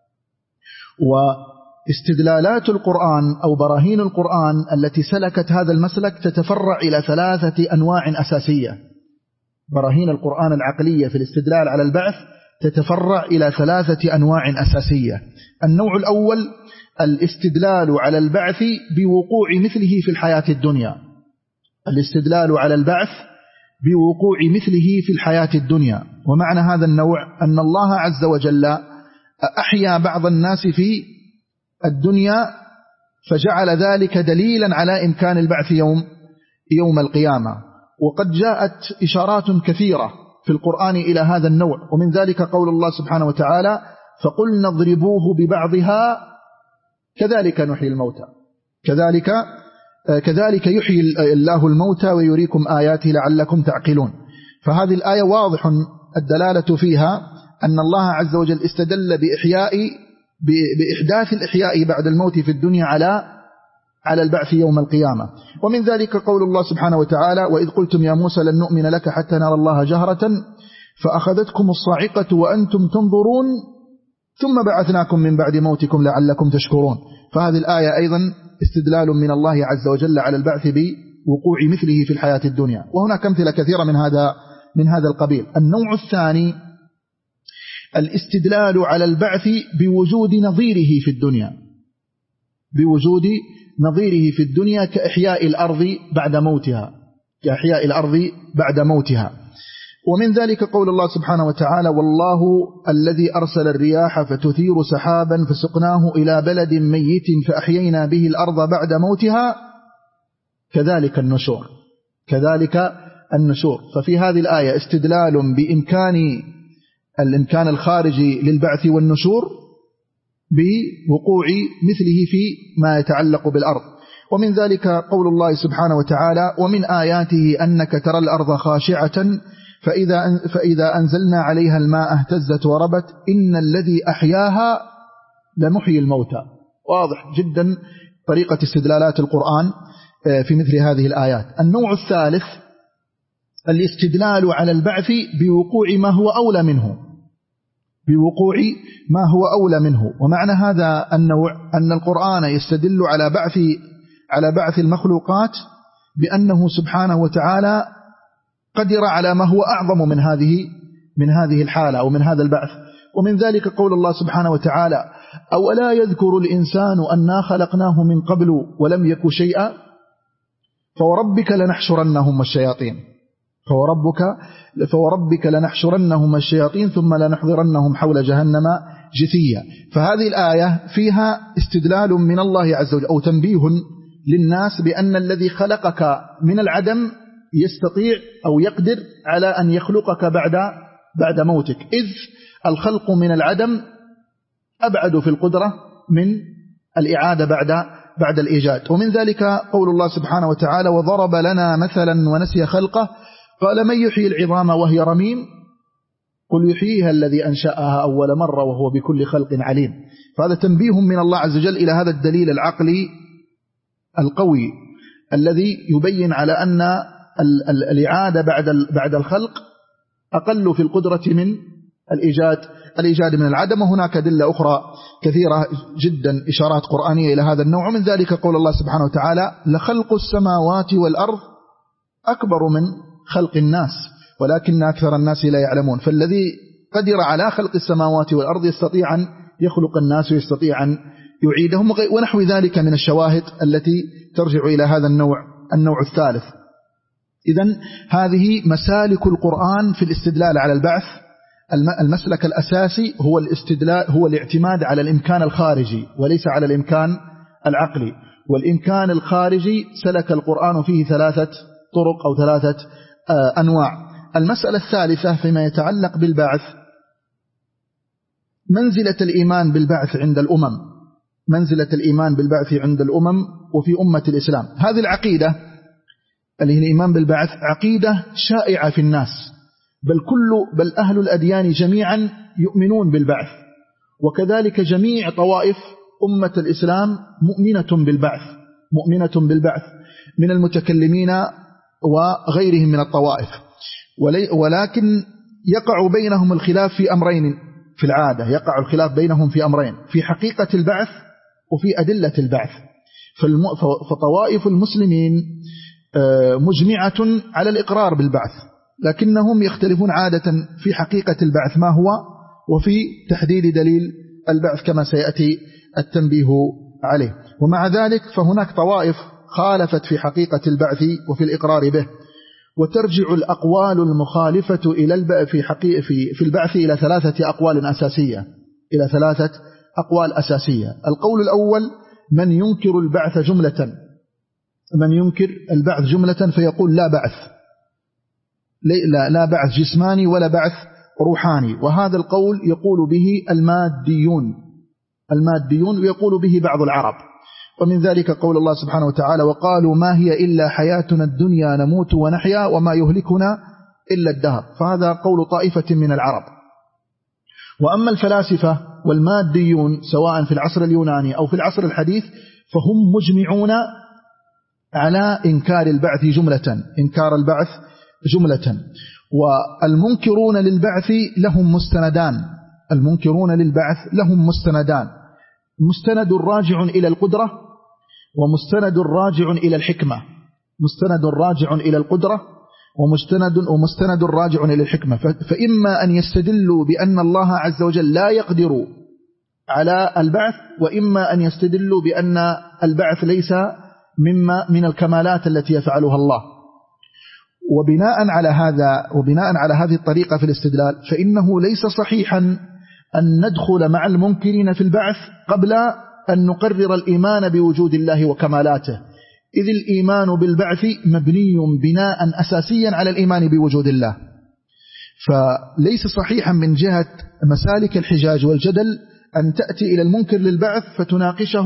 واستدلالات القرآن أو براهين القرآن التي سلكت هذا المسلك تتفرع إلى ثلاثة أنواع أساسية. براهين القرآن العقلية في الاستدلال على البعث تتفرع إلى ثلاثة أنواع أساسية. النوع الأول الاستدلال على البعث بوقوع مثله في الحياة الدنيا الاستدلال على البعث بوقوع مثله في الحياة الدنيا. ومعنى هذا النوع أن الله عز وجل أحيا بعض الناس في الدنيا فجعل ذلك دليلا على إمكان البعث يوم يوم القيامة. وقد جاءت إشارات كثيرة في القرآن إلى هذا النوع، ومن ذلك قول الله سبحانه وتعالى: فقلنا اضربوه ببعضها كذلك نحيي الموتى كذلك كذلك يحيي الله الموتى ويريكم آياته لعلكم تعقلون. فهذه الآية واضح الدلالة فيها أن الله عز وجل استدل بإحياء بإحداث الإحياء بعد الموت في الدنيا على على البعث يوم القيامة. ومن ذلك قول الله سبحانه وتعالى: وإذ قلتم يا موسى لن نؤمن لك حتى نرى الله جهرة فأخذتكم الصاعقة وأنتم تنظرون ثم بعثناكم من بعد موتكم لعلكم تشكرون. فهذه الآية أيضا استدلال من الله عز وجل على البعث بوقوع مثله في الحياة الدنيا. وهناك أمثلة كثيرة من هذا من هذا القبيل. النوع الثاني الاستدلال على البعث بوجود نظيره في الدنيا بوجود نظيره في الدنيا كإحياء الأرض بعد موتها كإحياء الأرض بعد موتها. ومن ذلك قول الله سبحانه وتعالى: والله الذي أرسل الرياح فتثير سحابا فسقناه إلى بلد ميت فأحيينا به الأرض بعد موتها كذلك النشور كذلك النشور. ففي هذه الآية استدلال بإمكان الإمكان الخارجي للبعث والنشور بوقوع مثله في ما يتعلق بالأرض. ومن ذلك قول الله سبحانه وتعالى: ومن آياته أنك ترى الأرض خاشعة فإذا, فإذا أنزلنا عليها الماء اهتزت وربت إن الذي أحياها لمحيي الموتى. واضح جدا طريقة استدلالات القرآن في مثل هذه الآيات. النوع الثالث الاستدلال على البعث بوقوع ما هو أولى منه بوقوع ما هو أولى منه. ومعنى هذا النوع أن القرآن يستدل على بعث على بعث المخلوقات بأنه سبحانه وتعالى قدر على ما هو أعظم من هذه من هذه الحالة أو من هذا البعث. ومن ذلك قول الله سبحانه وتعالى: أولا يذكر الإنسان أنا خلقناه من قبل ولم يك شيئا فوربك لنحشرنهم الشياطين فوربك فوربك لنحشرنهم الشياطين ثم لنحضرنهم حول جهنم جثيا. فهذه الآية فيها استدلال من الله عز وجل أو تنبيه للناس بأن الذي خلقك من العدم يستطيع أو يقدر على أن يخلقك بعد بعد موتك، إذ الخلق من العدم أبعد في القدرة من الإعادة بعد بعد الإيجاد. ومن ذلك قول الله سبحانه وتعالى: وضرب لنا مثلا ونسي خلقه قال من يحيي العظام وهي رميم قل يحييها الذي أنشأها أول مرة وهو بكل خلق عليم. فهذا تنبيه من الله عز وجل إلى هذا الدليل العقلي القوي الذي يبين على أن الإعادة بعد بعد الخلق أقل في القدرة من الإيجاد الإيجاد من العدم. وهناك أدلة أخرى كثيرة جدا إشارات قرآنية إلى هذا النوع. من ذلك قول الله سبحانه وتعالى: لخلق السماوات والأرض أكبر من خلق الناس ولكن أكثر الناس لا يعلمون. فالذي قدر على خلق السماوات والأرض يستطيع أن يخلق الناس ويستطيع أن يعيدهم ونحو ذلك من الشواهد التي ترجع إلى هذا النوع النوع الثالث. إذن هذه مسالك القرآن في الاستدلال على البعث. المسلك الأساسي هو الاستدلال هو الاعتماد على الإمكان الخارجي وليس على الإمكان العقلي. والإمكان الخارجي سلك القرآن فيه ثلاثة طرق أو ثلاثة أنواع. المسألة الثالثة فيما يتعلق بالبعث منزلة الإيمان بالبعث عند الأمم منزلة الإيمان بالبعث عند الأمم وفي أمة الإسلام. هذه العقيدة اللي هي الإيمان بالبعث عقيدة شائعة في الناس، بل كل بل أهل الأديان جميعا يؤمنون بالبعث، وكذلك جميع طوائف أمة الإسلام مؤمنة بالبعث مؤمنة بالبعث من المتكلمين وغيرهم من الطوائف. ولكن يقع بينهم الخلاف في أمرين في العادة يقع الخلاف بينهم في أمرين: في حقيقة البعث وفي أدلة البعث. فطوائف المسلمين مجمعة على الإقرار بالبعث، لكنهم يختلفون عادة في حقيقة البعث ما هو وفي تحديد دليل البعث كما سيأتي التنبيه عليه. ومع ذلك فهناك طوائف خالفت في حقيقة البعث وفي الإقرار به. وترجع الأقوال المخالفة إلى البعث في, حقيقة في, في البعث إلى ثلاثة أقوال أساسية إلى ثلاثة أقوال أساسية. القول الأول: من ينكر البعث جملة من ينكر البعث جملة فيقول لا بعث لا, لا بعث جسماني ولا بعث روحاني. وهذا القول يقول به الماديون الماديون ويقول به بعض العرب. ومن ذلك قول الله سبحانه وتعالى: وقالوا ما هي إلا حياتنا الدنيا نموت ونحيا وما يهلكنا إلا الدهر. فهذا قول طائفة من العرب. وأما الفلاسفة والماديون سواء في العصر اليوناني أو في العصر الحديث فهم مجمعون على إنكار البعث جملة، إنكار البعث جملة. والمنكرون للبعث لهم مستندان، المنكرون للبعث لهم مستندان: مستند راجع إلى القدرة، ومستند راجع إلى الحكمة. مستند راجع إلى القدرة ومستند ومستند راجع إلى الحكمة. فإما أن يستدلوا بأن الله عز وجل لا يقدر على البعث، وإما أن يستدلوا بأن البعث ليس مما من الكمالات التي يفعلها الله. وبناء على هذا وبناء على هذه الطريقة في الاستدلال فإنه ليس صحيحا أن ندخل مع المنكرين في البعث قبل أن نقرر الإيمان بوجود الله وكمالاته، إذ الإيمان بالبعث مبني بناء أساسيا على الإيمان بوجود الله. فليس صحيحا من جهة مسالك الحجاج والجدل أن تأتي إلى المنكر للبعث فتناقشه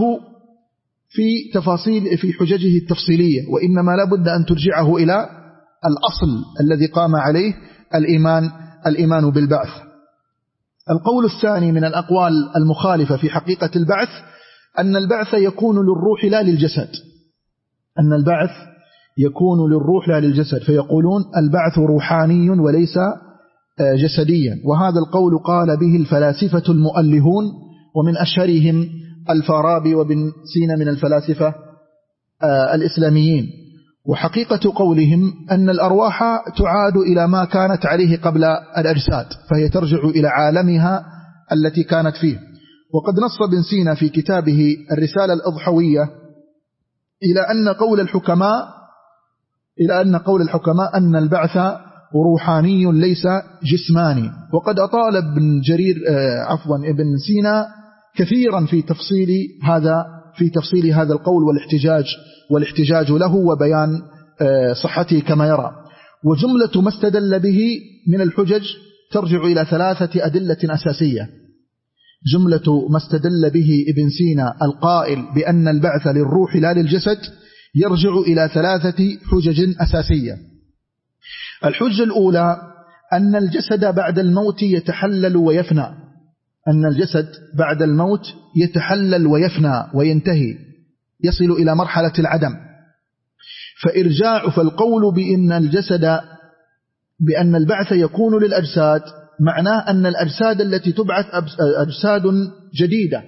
في تفاصيل في حججه التفصيلية، وإنما لا بد أن ترجعه إلى الأصل الذي قام عليه الإيمان الإيمان بالبعث. القول الثاني من الأقوال المخالفة في حقيقة البعث أن البعث يكون للروح لا للجسد، أن البعث يكون للروح لا للجسد، فيقولون البعث روحاني وليس جسديا. وهذا القول قال به الفلاسفة المؤلهون، ومن أشهرهم الفارابي وابن سينا من الفلاسفة الإسلاميين. وحقيقة قولهم أن الأرواح تعاد إلى ما كانت عليه قبل الأجساد، فهي ترجع إلى عالمها التي كانت فيه. وقد نص ابن سينا في كتابه الرسالة الأضحوية إلى أن قول الحكماء إلى أن قول الحكماء أن البعث روحاني ليس جسماني. وقد أطال ابن جرير عفوا ابن سينا كثيرا في تفصيل هذا في تفصيل هذا القول والاحتجاج والاحتجاج له وبيان صحته كما يرى. وجملة ما استدل به من الحجج ترجع إلى ثلاثة أدلة أساسية. جملة ما استدل به ابن سينا القائل بأن البعث للروح لا للجسد يرجع إلى ثلاثة حجج أساسية. الحجة الأولى أن الجسد بعد الموت يتحلل ويفنى، أن الجسد بعد الموت يتحلل ويفنى وينتهي، يصل إلى مرحلة العدم. فإرجاع فالقول بأن الجسد بأن البعث يكون للأجساد معناه أن الأجساد التي تبعث أجساد جديدة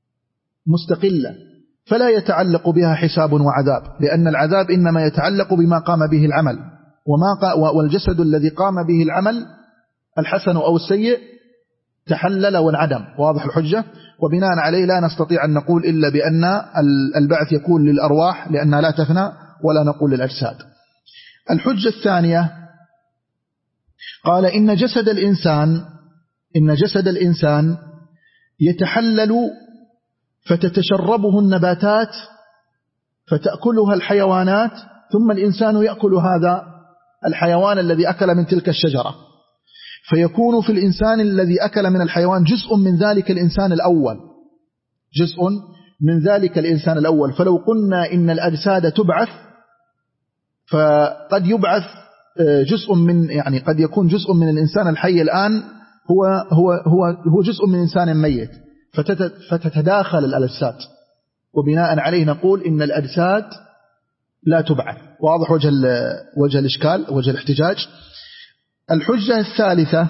مستقلة فلا يتعلق بها حساب وعذاب، لأن العذاب إنما يتعلق بما قام به العمل، وما والجسد الذي قام به العمل الحسن أو السيء تحلل وانعدم. واضح الحجة؟ وبناء عليه لا نستطيع أن نقول إلا بأن البعث يكون للأرواح لأنها لا تفنى، ولا نقول للأجساد. الحجة الثانية قال إن جسد الإنسان إن جسد الإنسان يتحلل فتتشربه النباتات فتأكلها الحيوانات، ثم الإنسان يأكل هذا الحيوان الذي أكل من تلك الشجرة، فيكون في الإنسان الذي أكل من الحيوان جزء من ذلك الإنسان الأول جزء من ذلك الإنسان الأول. فلو قلنا إن الأجساد تبعث فقد يبعث جزء من يعني قد يكون جزء من الإنسان الحي الآن هو هو هو هو جزء من إنسان ميت، فتتداخل الأجساد، وبناء عليه نقول إن الأجساد لا تبعث. واضح وجه وجه الإشكال وجه الاحتجاج. الحجة الثالثة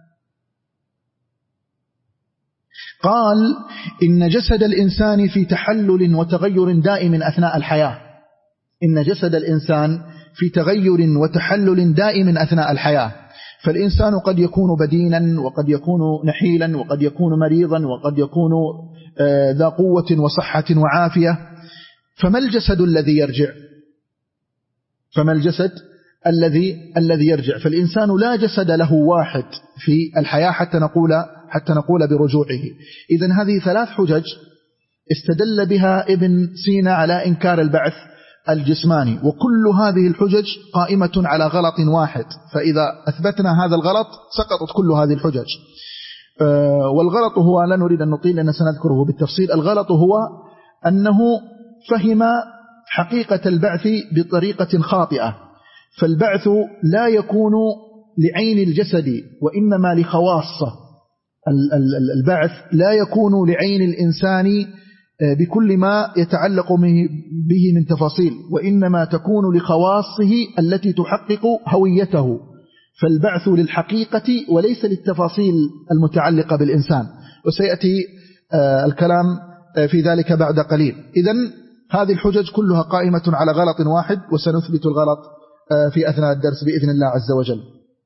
قال إن جسد الإنسان في تحلل وتغير دائم أثناء الحياة إن جسد الإنسان في تغير وتحلل دائم أثناء الحياة. فالإنسان قد يكون بدينا، وقد يكون نحيلا، وقد يكون مريضا، وقد يكون ذا قوة وصحة وعافية. فما الجسد الذي يرجع فما الجسد الذي الذي يرجع فالإنسان لا جسد له واحد في الحياة حتى نقول حتى نقول برجوعه. إذن هذه ثلاث حجج استدل بها ابن سينا على إنكار البعث الجسماني، وكل هذه الحجج قائمة على غلط واحد، فإذا أثبتنا هذا الغلط سقطت كل هذه الحجج. والغلط هو، لا نريد أن نطيل لأن سنذكره بالتفصيل، الغلط هو أنه فهم حقيقة البعث بطريقة خاطئة. فالبعث لا يكون لعين الجسد وإنما لخواصه. البعث لا يكون لعين الإنسان بكل ما يتعلق به من تفاصيل، وإنما تكون لخواصه التي تحقق هويته. فالبعث للحقيقة وليس للتفاصيل المتعلقة بالإنسان، وسيأتي الكلام في ذلك بعد قليل. إذن هذه الحجج كلها قائمة على غلط واحد، وسنثبت الغلط في أثناء الدرس بإذن الله عز وجل.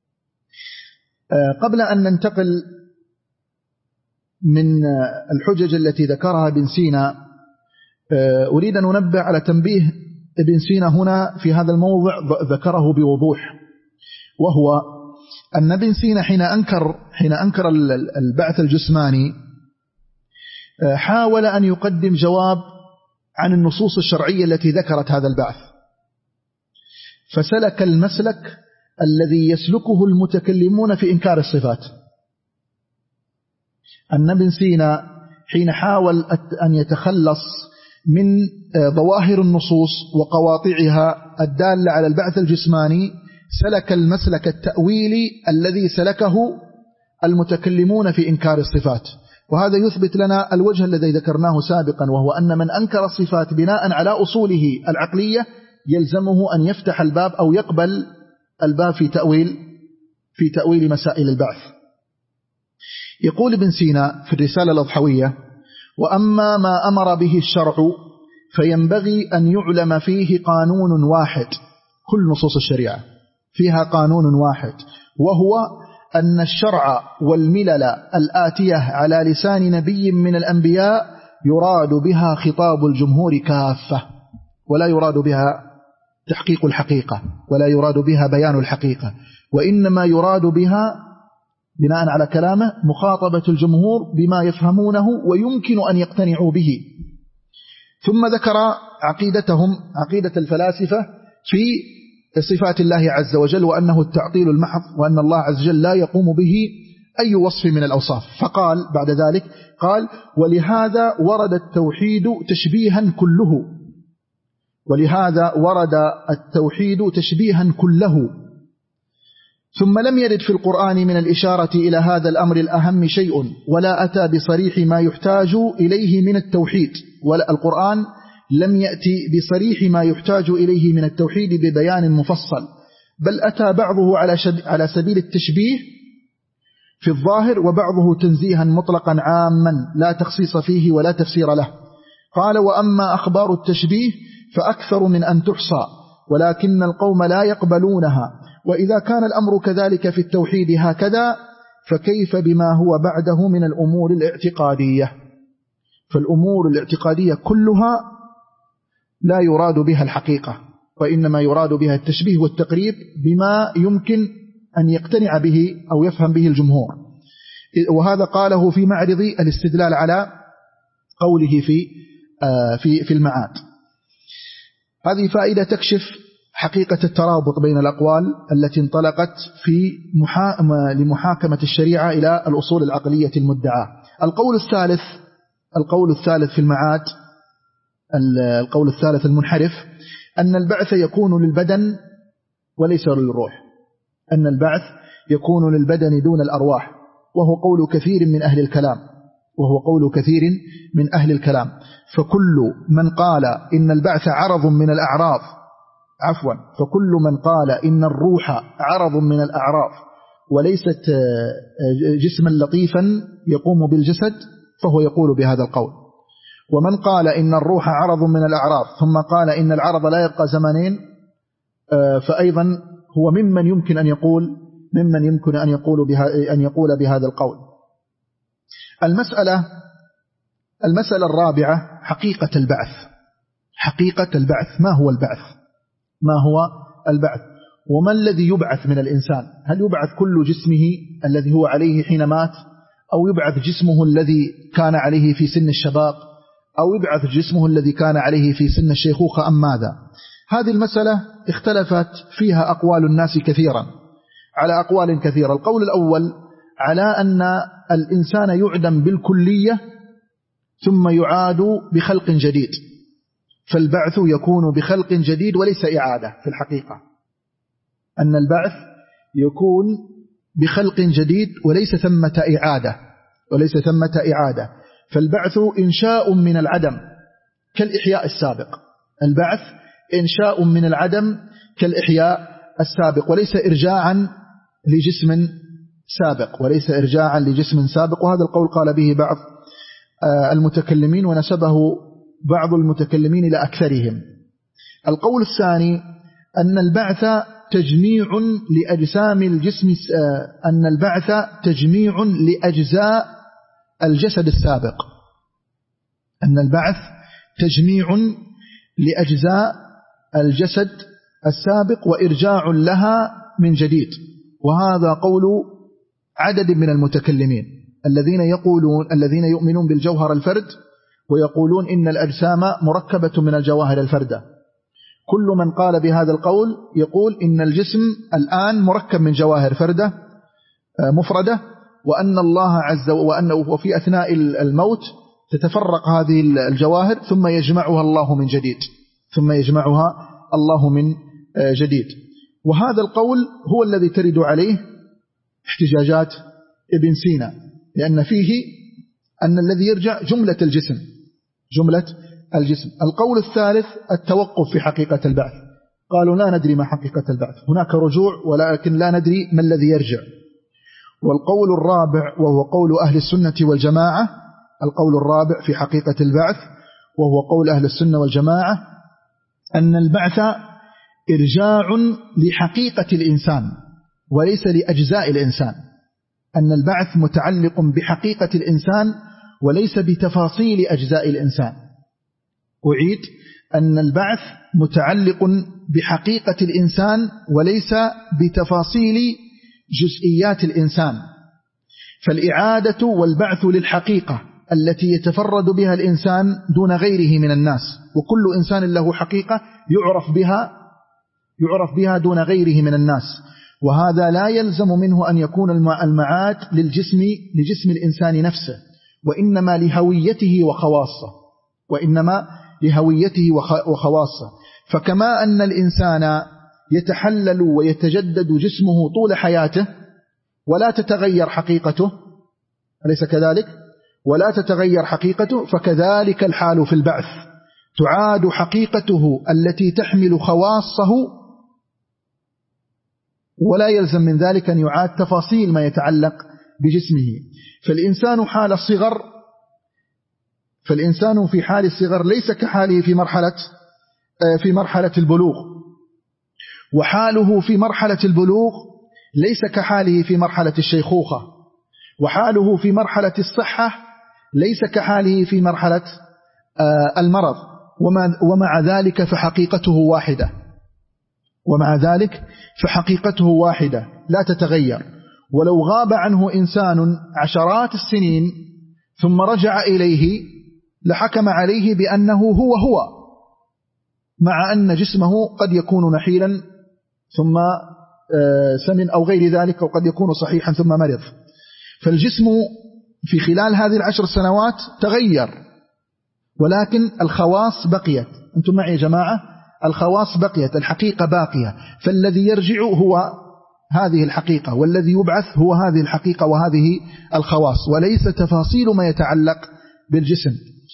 قبل أن ننتقل من الحجج التي ذكرها ابن سينا، أريد أن أنبه على تنبيه ابن سينا هنا في هذا الموضع ذكره بوضوح، وهو أن ابن سينا حين أنكر, حين أنكر البعث الجسماني حاول أن يقدم جواب عن النصوص الشرعية التي ذكرت هذا البعث، فسلك المسلك الذي يسلكه المتكلمون في إنكار الصفات. أن ابن سينا حين حاول أن يتخلص من ظواهر النصوص وقواطعها الدالة على البعث الجسماني سلك المسلك التأويلي الذي سلكه المتكلمون في إنكار الصفات. وهذا يثبت لنا الوجه الذي ذكرناه سابقا، وهو أن من أنكر الصفات بناء على أصوله العقلية يلزمه أن يفتح الباب أو يقبل الباب في تأويل في تأويل مسائل البعث. يقول ابن سينا في الرسالة الأضحوية: وأما ما أمر به الشرع فينبغي أن يعلم فيه قانون واحد. كل نصوص الشريعة فيها قانون واحد، وهو أن الشرع والملل الآتية على لسان نبي من الأنبياء يراد بها خطاب الجمهور كافة، ولا يراد بها تحقيق الحقيقة، ولا يراد بها بيان الحقيقة، وإنما يراد بها بناء على كلامه مخاطبة الجمهور بما يفهمونه ويمكن أن يقتنعوا به. ثم ذكر عقيدتهم، عقيدة الفلاسفة في صفات الله عز وجل، وأنه التعطيل المحض، وأن الله عز وجل لا يقوم به أي وصف من الأوصاف. فقال بعد ذلك قال: ولهذا ورد التوحيد تشبيها كله ولهذا ورد التوحيد تشبيها كله ثم لم يرد في القرآن من الإشارة إلى هذا الأمر الأهم شيء، ولا أتى بصريح ما يحتاج إليه من التوحيد، ولا القرآن لم يأتي بصريح ما يحتاج إليه من التوحيد ببيان مفصل، بل أتى بعضه على, على سبيل التشبيه في الظاهر، وبعضه تنزيها مطلقا عاما لا تخصيص فيه ولا تفسير له. قال: وأما أخبار التشبيه فأكثر من أن تحصى، ولكن القوم لا يقبلونها، وإذا كان الأمر كذلك في التوحيد هكذا فكيف بما هو بعده من الأمور الاعتقادية؟ فالأمور الاعتقادية كلها لا يراد بها الحقيقة، وإنما يراد بها التشبيه والتقريب بما يمكن أن يقتنع به أو يفهم به الجمهور. وهذا قاله في معرض الاستدلال على قوله في في في المعاد. هذه فائدة تكشف حقيقة الترابط بين الأقوال التي انطلقت في محا... لمحاكمة الشريعة إلى الأصول العقلية المدعاة. القول الثالث القول الثالث في المعاد، القول الثالث المنحرف، أن البعث يكون للبدن وليس للروح، أن البعث يكون للبدن دون الأرواح، وهو قول كثير من أهل الكلام وهو قول كثير من أهل الكلام فكل من قال إن البعث عرض من الأعراض عفوا فكل من قال إن الروح عرض من الأعراض وليست جسما لطيفا يقوم بالجسد فهو يقول بهذا القول. ومن قال إن الروح عرض من الأعراض ثم قال إن العرض لا يبقى زمانين فأيضا هو ممن يمكن أن يقول ممن يمكن أن يقول بها أن يقول بهذا القول. المسألة المسألة الرابعة حقيقة البعث. حقيقة البعث، ما هو البعث؟ ما هو البعث؟ وما الذي يبعث من الإنسان؟ هل يبعث كل جسمه الذي هو عليه حين مات، أو يبعث جسمه الذي كان عليه في سن الشباب، أو يبعث جسمه الذي كان عليه في سن الشيخوخة، أم ماذا؟ هذه المسألة اختلفت فيها أقوال الناس كثيرا على أقوال كثيرة. القول الأول على أن الإنسان يعدم بالكلية ثم يعاد بخلق جديد، فالبعث يكون بخلق جديد وليس إعادة. في الحقيقة أن البعث يكون بخلق جديد وليس ثمة إعادة وليس ثمة إعادة فالبعث إنشاء من العدم كالإحياء السابق. البعث إنشاء من العدم كالإحياء السابق وليس إرجاعا لجسم سابق وليس إرجاعا لجسم سابق. وهذا القول قال به بعض المتكلمين ونسبه بعض المتكلمين إلى أكثرهم. القول الثاني أن البعث تجميع لأجسام الجسم أن البعث تجميع لأجزاء الجسد السابق أن البعث تجميع لأجزاء الجسد السابق وإرجاع لها من جديد. وهذا قول عدد من المتكلمين الذين يقولون الذين يؤمنون بالجوهر الفرد ويقولون إن الأجسام مركبة من الجواهر الفردة. كل من قال بهذا القول يقول إن الجسم الآن مركب من جواهر فردة مفردة، وأن الله عز وأنه وفي أثناء الموت تتفرق هذه الجواهر ثم يجمعها الله من جديد ثم يجمعها الله من جديد. وهذا القول هو الذي ترد عليه احتجاجات ابن سينا، لأن فيه أن الذي يرجع جملة الجسم جملة الجسم. القول الثالث التوقف في حقيقة البعث، قالوا لا ندري ما حقيقة البعث، هناك رجوع ولكن لا ندري ما الذي يرجع. والقول الرابع وهو قول أهل السنة والجماعة القول الرابع في حقيقة البعث وهو قول أهل السنة والجماعة أن البعث إرجاع لحقيقة الإنسان وليس لأجزاء الإنسان، أن البعث متعلق بحقيقة الإنسان وليس بتفاصيل أجزاء الإنسان. أعيد أن البعث متعلق بحقيقة الإنسان وليس بتفاصيل جزئيات الإنسان. فالإعادة والبعث للحقيقة التي يتفرد بها الإنسان دون غيره من الناس، وكل إنسان له حقيقة يعرف بها يعرف بها دون غيره من الناس. وهذا لا يلزم منه أن يكون المعاد للجسم لجسم الإنسان نفسه، وإنما لهويته وخواصه وإنما لهويته وخواصه. فكما أن الإنسان يتحلل ويتجدد جسمه طول حياته ولا تتغير حقيقته، أليس كذلك؟ ولا تتغير حقيقته، فكذلك الحال في البعث، تعاد حقيقته التي تحمل خواصه ولا يلزم من ذلك أن يعاد تفاصيل ما يتعلق بجسمه. فالإنسان حال الصغر فالإنسان في حال الصغر ليس كحاله في مرحلة في مرحلة البلوغ، وحاله في مرحلة البلوغ ليس كحاله في مرحلة الشيخوخة، وحاله في مرحلة الصحة ليس كحاله في مرحلة المرض. ومع ذلك فحقيقته واحدة ومع ذلك فحقيقته واحدة لا تتغير. ولو غاب عنه إنسان عشرات السنين ثم رجع إليه لحكم عليه بأنه هو هو، مع أن جسمه قد يكون نحيلا ثم سمن أو غير ذلك، وقد يكون صحيحا ثم مرض. فالجسم في خلال هذه العشر سنوات تغير، ولكن الخواص بقيت. أنتم معي يا جماعة؟ الخواص بقيت، الحقيقة باقية. فالذي يرجع هو هذه الحقيقة، والذي يبعث هو هذه الحقيقة وهذه الخواص، وليس تفاصيل ما يتعلق بالجسم.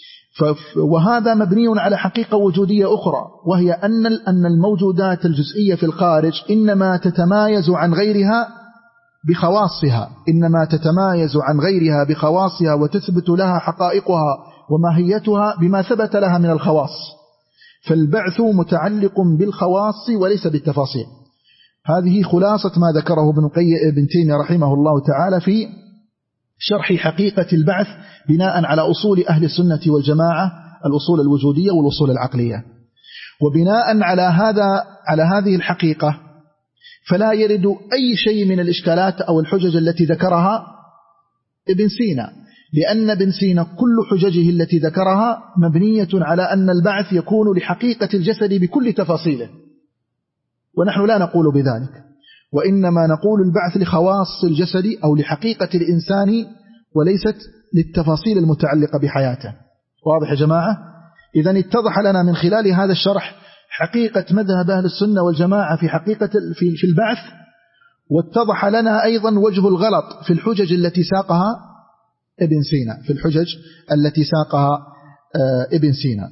وهذا مبني على حقيقة وجودية أخرى، وهي أن أن الموجودات الجزئية في الخارج إنما تتمايز عن غيرها بخواصها إنما تتمايز عن غيرها بخواصها وتثبت لها حقائقها وماهيتها بما ثبت لها من الخواص. فالبعث متعلق بالخواص وليس بالتفاصيل. هذه خلاصة ما ذكره ابن ابن تيمية رحمه الله تعالى في شرح حقيقة البعث بناء على أصول أهل السنة والجماعة، الأصول الوجودية والأصول العقلية. وبناء على هذا على هذه الحقيقة فلا يرد أي شيء من الإشكالات أو الحجج التي ذكرها ابن سينا، لأن ابن سينا كل حججه التي ذكرها مبنية على أن البعث يكون لحقيقة الجسد بكل تفاصيله، ونحن لا نقول بذلك. وإنما نقول البعث لخواص الجسد أو لحقيقة الإنسان وليست للتفاصيل المتعلقة بحياته. واضح يا جماعة؟ إذن اتضح لنا من خلال هذا الشرح حقيقة مذهب أهل السنة والجماعة في حقيقة في البعث، واتضح لنا أيضا وجه الغلط في الحجج التي ساقها ابن سينا في الحجج التي ساقها ابن سينا.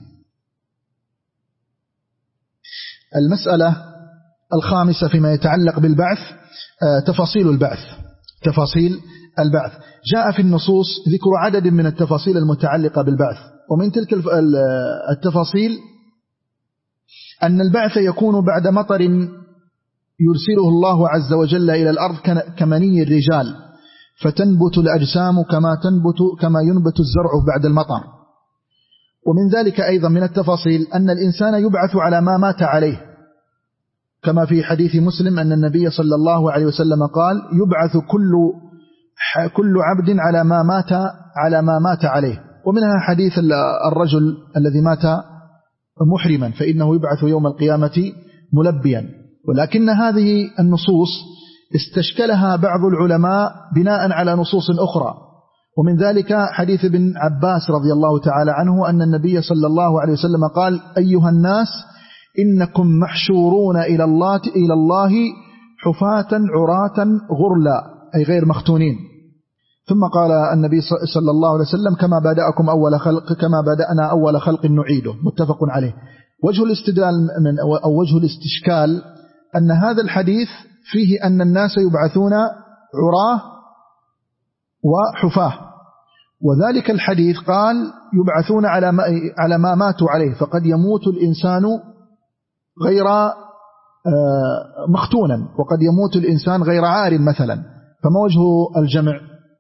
المسألة الخامسة فيما يتعلق بالبعث تفاصيل البعث. تفاصيل البعث جاء في النصوص ذكر عدد من التفاصيل المتعلقة بالبعث، ومن تلك التفاصيل أن البعث يكون بعد مطر يرسله الله عز وجل إلى الأرض كمني الرجال، فتنبت الأجسام كما تنبت كما ينبت الزرع بعد المطر. ومن ذلك أيضا من التفاصيل أن الإنسان يبعث على ما مات عليه، كما في حديث مسلم أن النبي صلى الله عليه وسلم قال: يبعث كل كل عبد على ما مات على ما مات عليه. ومنها حديث الرجل الذي مات محرما فإنه يبعث يوم القيامة ملبيا. ولكن هذه النصوص استشكلها بعض العلماء بناء على نصوص أخرى، ومن ذلك حديث ابن عباس رضي الله تعالى عنه أن النبي صلى الله عليه وسلم قال: أيها الناس إنكم محشورون إلى الله إلى الله حفاة عراة غرلا، أي غير مختونين. ثم قال النبي صلى الله عليه وسلم: كما بدأكم أول خلق كما بدأنا أول خلق نعيده، متفق عليه. وجه الاستدلال من أو وجه الاستشكال أن هذا الحديث فيه أن الناس يبعثون عراه وحفاه، وذلك الحديث قال يبعثون على ما على ما ماتوا عليه، فقد يموت الإنسان غير مختونا، وقد يموت الإنسان غير عار مثلا. فما وجه الجمع؟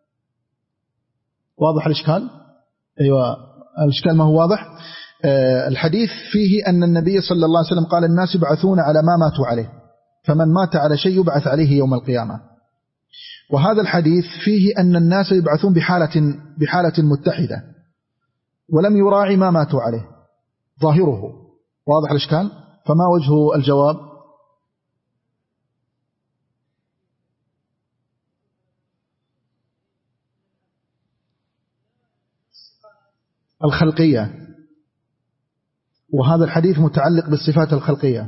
واضح الإشكال؟ أيوة الإشكال ما هو واضح؟ الحديث فيه أن النبي صلى الله عليه وسلم قال: الناس يبعثون على ما ماتوا عليه، فمن مات على شيء يبعث عليه يوم القيامة. وهذا الحديث فيه أن الناس يبعثون بحالة بحالة متحدة، ولم يراعي ما ماتوا عليه ظاهره. واضح الإشكال؟ فما وجه الجواب؟ الخلقية، وهذا الحديث متعلق بالصفات الخلقية.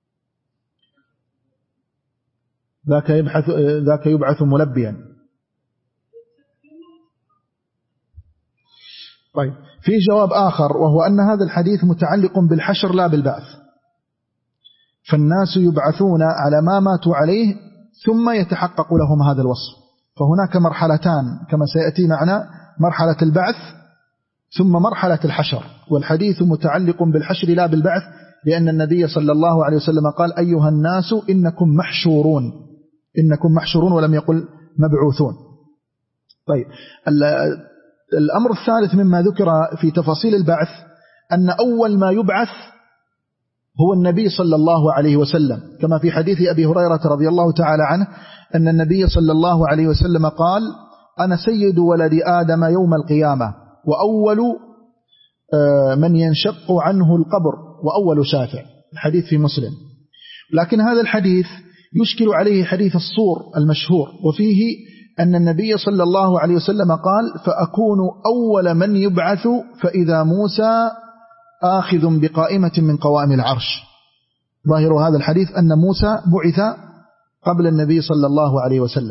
ذاك يبحث ذاك يبعث ملبيا. طيب، في جواب آخر، وهو أن هذا الحديث متعلق بالحشر لا بالبعث، فالناس يبعثون على ما ماتوا عليه ثم يتحقق لهم هذا الوصف. فهناك مرحلتان كما سيأتي معنا: مرحلة البعث ثم مرحلة الحشر. والحديث متعلق بالحشر لا بالبعث، لأن النبي صلى الله عليه وسلم قال: أيها الناس إنكم محشورون، إنكم محشورون، ولم يقل مبعوثون. طيب، الأمر الثالث مما ذكر في تفاصيل البعث أن أول ما يبعث هو النبي صلى الله عليه وسلم، كما في حديث أبي هريرة رضي الله تعالى عنه أن النبي صلى الله عليه وسلم قال: أنا سيد ولد آدم يوم القيامة، وأول من ينشق عنه القبر، وأول شافع. الحديث في مسلم. لكن هذا الحديث يشكل عليه حديث الصور المشهور، وفيه أن النبي صلى الله عليه وسلم قال: فأكون أول من يبعث فإذا موسى آخذ بقائمة من قوائم العرش. ظاهر هذا الحديث أن موسى بعث قبل النبي صلى الله عليه وسلم.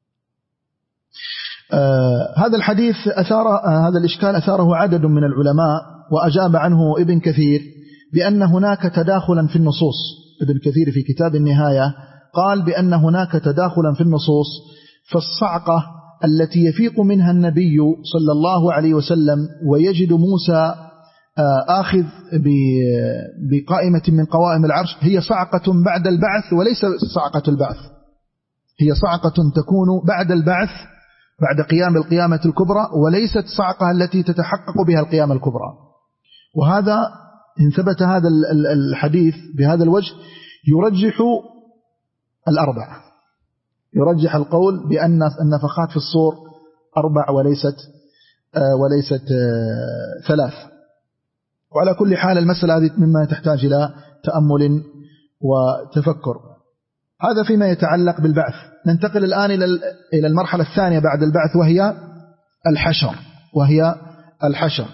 آه هذا الحديث أثار آه هذا الإشكال أثاره عدد من العلماء، وأجاب عنه ابن كثير بأن هناك تداخلا في النصوص. ابن كثير في كتاب النهاية قال بأن هناك تداخلا في النصوص، فالصعقة التي يفيق منها النبي صلى الله عليه وسلم ويجد موسى آخذ بقائمة من قوائم العرش هي صعقة بعد البعث، وليس صعقة البعث، هي صعقة تكون بعد البعث بعد قيام القيامة الكبرى، وليست صعقة التي تتحقق بها القيامة الكبرى. وهذا إن ثبت هذا الحديث بهذا الوجه يرجح الأربع، يرجح القول بأن النفخات في الصور أربع وليست وليست ثلاث. وعلى كل حال المسألة هذه مما تحتاج إلى تأمل وتفكر. هذا فيما يتعلق بالبعث. ننتقل الآن إلى المرحلة الثانية بعد البعث، وهي الحشر وهي الحشر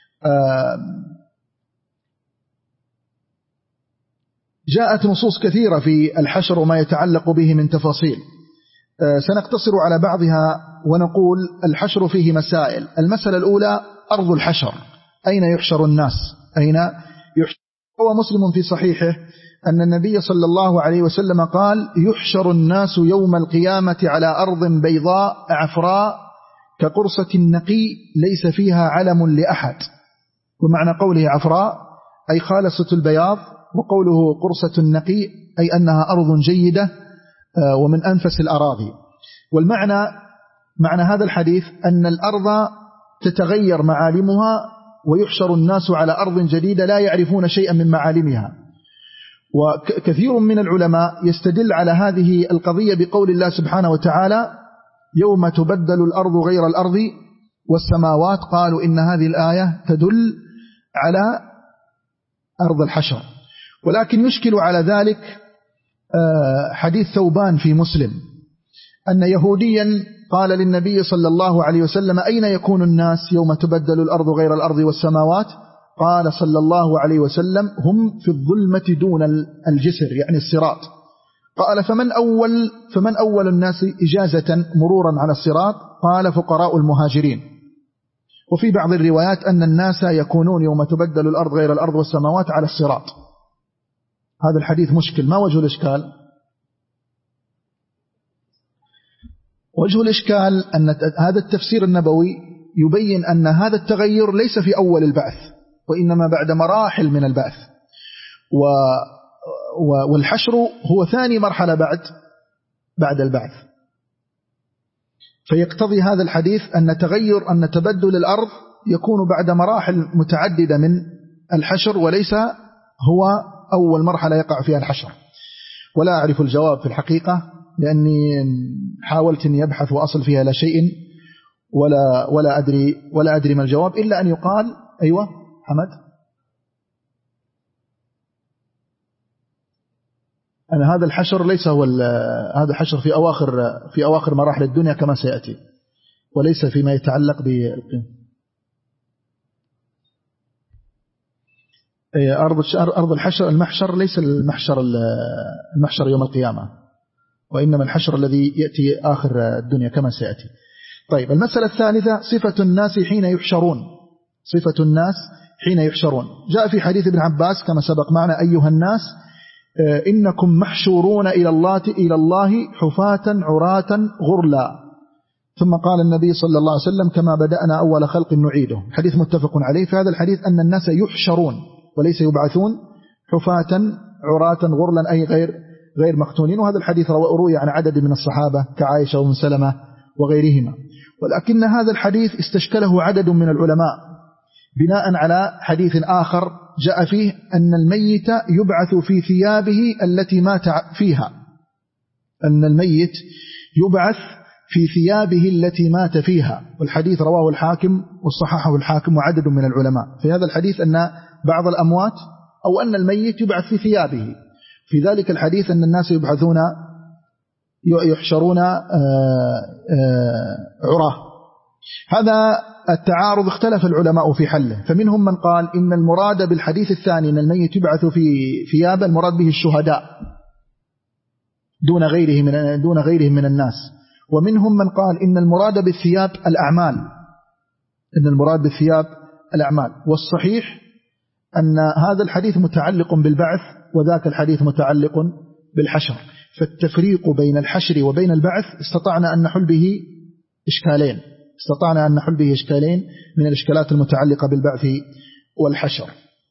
جاءت نصوص كثيرة في الحشر وما يتعلق به من تفاصيل، سنقتصر على بعضها ونقول الحشر فيه مسائل. المسألة الأولى أرض الحشر، أين يحشر الناس؟ أين يحشر؟ هو مسلم في صحيحه أن النبي صلى الله عليه وسلم قال: يحشر الناس يوم القيامة على أرض بيضاء عفراء كقرصة النقي ليس فيها علم لأحد. ومعنى قوله عفراء أي خالصة البياض، وقوله قرصة النقي أي أنها أرض جيدة ومن أنفس الأراضي. والمعنى معنى هذا الحديث أن الأرض تتغير معالمها ويحشر الناس على أرض جديدة لا يعرفون شيئا من معالمها. وكثير من العلماء يستدل على هذه القضية بقول الله سبحانه وتعالى: يوم تبدل الأرض غير الأرض والسماوات. قالوا إن هذه الآية تدل على أرض الحشر. ولكن يشكل على ذلك حديث ثوبان في مسلم أن يهوديا قال للنبي صلى الله عليه وسلم: أين يكون الناس يوم تبدل الأرض غير الأرض والسماوات؟ قال صلى الله عليه وسلم: هم في الظلمة دون الجسر، يعني الصراط. قال: فمن أول, فمن أول الناس إجازة مرورا على الصراط؟ قال: فقراء المهاجرين. وفي بعض الروايات أن الناس يكونون يوم تبدل الأرض غير الأرض والسماوات على الصراط. هذا الحديث مشكل. ما وجه الإشكال؟ وجه الإشكال أن هذا التفسير النبوي يبين أن هذا التغير ليس في أول البعث، وإنما بعد مراحل من البعث، و والحشر هو ثاني مرحلة بعد بعد البعث. فيقتضي هذا الحديث أن تغير أن تبدل الأرض يكون بعد مراحل متعددة من الحشر، وليس هو أول مرحلة يقع فيها الحشر. ولا أعرف الجواب في الحقيقة، لأني حاولت أن يبحث وأصل فيها لا شيء، ولا ولا أدري ولا أدري ما الجواب، إلا أن يقال أيوة حمد أن هذا الحشر ليس هو هذا الحشر في أواخر في أواخر مراحل الدنيا كما سيأتي، وليس فيما يتعلق بالقيم. أرض أرض الحشر المحشر ليس المحشر المحشر يوم القيامة، وإنما الحشر الذي يأتي آخر الدنيا كما سيأتي. طيب، المسألة الثالثة صفة الناس حين يحشرون. صفة الناس حين يحشرون جاء في حديث ابن عباس كما سبق معنا: أيها الناس إنكم محشورون إلى الله إلى الله حفاة عراة غرلا. ثم قال النبي صلى الله عليه وسلم: كما بدأنا أول خلق نعيده. حديث متفق عليه. في هذا الحديث أن الناس يحشرون وليس يبعثون، حفاة عراة غرلا أي غير غير مختونين. وهذا الحديث روي عن عدد من الصحابة كعائشة وأم سلمة وغيرهما. ولكن هذا الحديث استشكله عدد من العلماء بناء على حديث آخر جاء فيه أن الميت يبعث في ثيابه التي مات فيها، أن الميت يبعث في ثيابه التي مات فيها. والحديث رواه الحاكم وصححه الحاكم وعدد من العلماء. في هذا الحديث أن بعض الأموات أو أن الميت يبعث في ثيابه. في ذلك الحديث أن الناس يبعثون يحشرون عراه. هذا التعارض اختلف العلماء في حله، فمنهم من قال إن المراد بالحديث الثاني أن الميت يبعث في ثياب المراد به الشهداء دون غيره من دون غيرهم من الناس. ومنهم من قال إن المراد بالثياب الأعمال، إن المراد بالثياب الأعمال. والصحيح أن هذا الحديث متعلق بالبعث وذاك الحديث متعلق بالحشر. فالتفريق بين الحشر وبين البعث استطعنا أن نحل به إشكالين استطعنا أن نحل به إشكالين من الإشكالات المتعلقة بالبعث والحشر.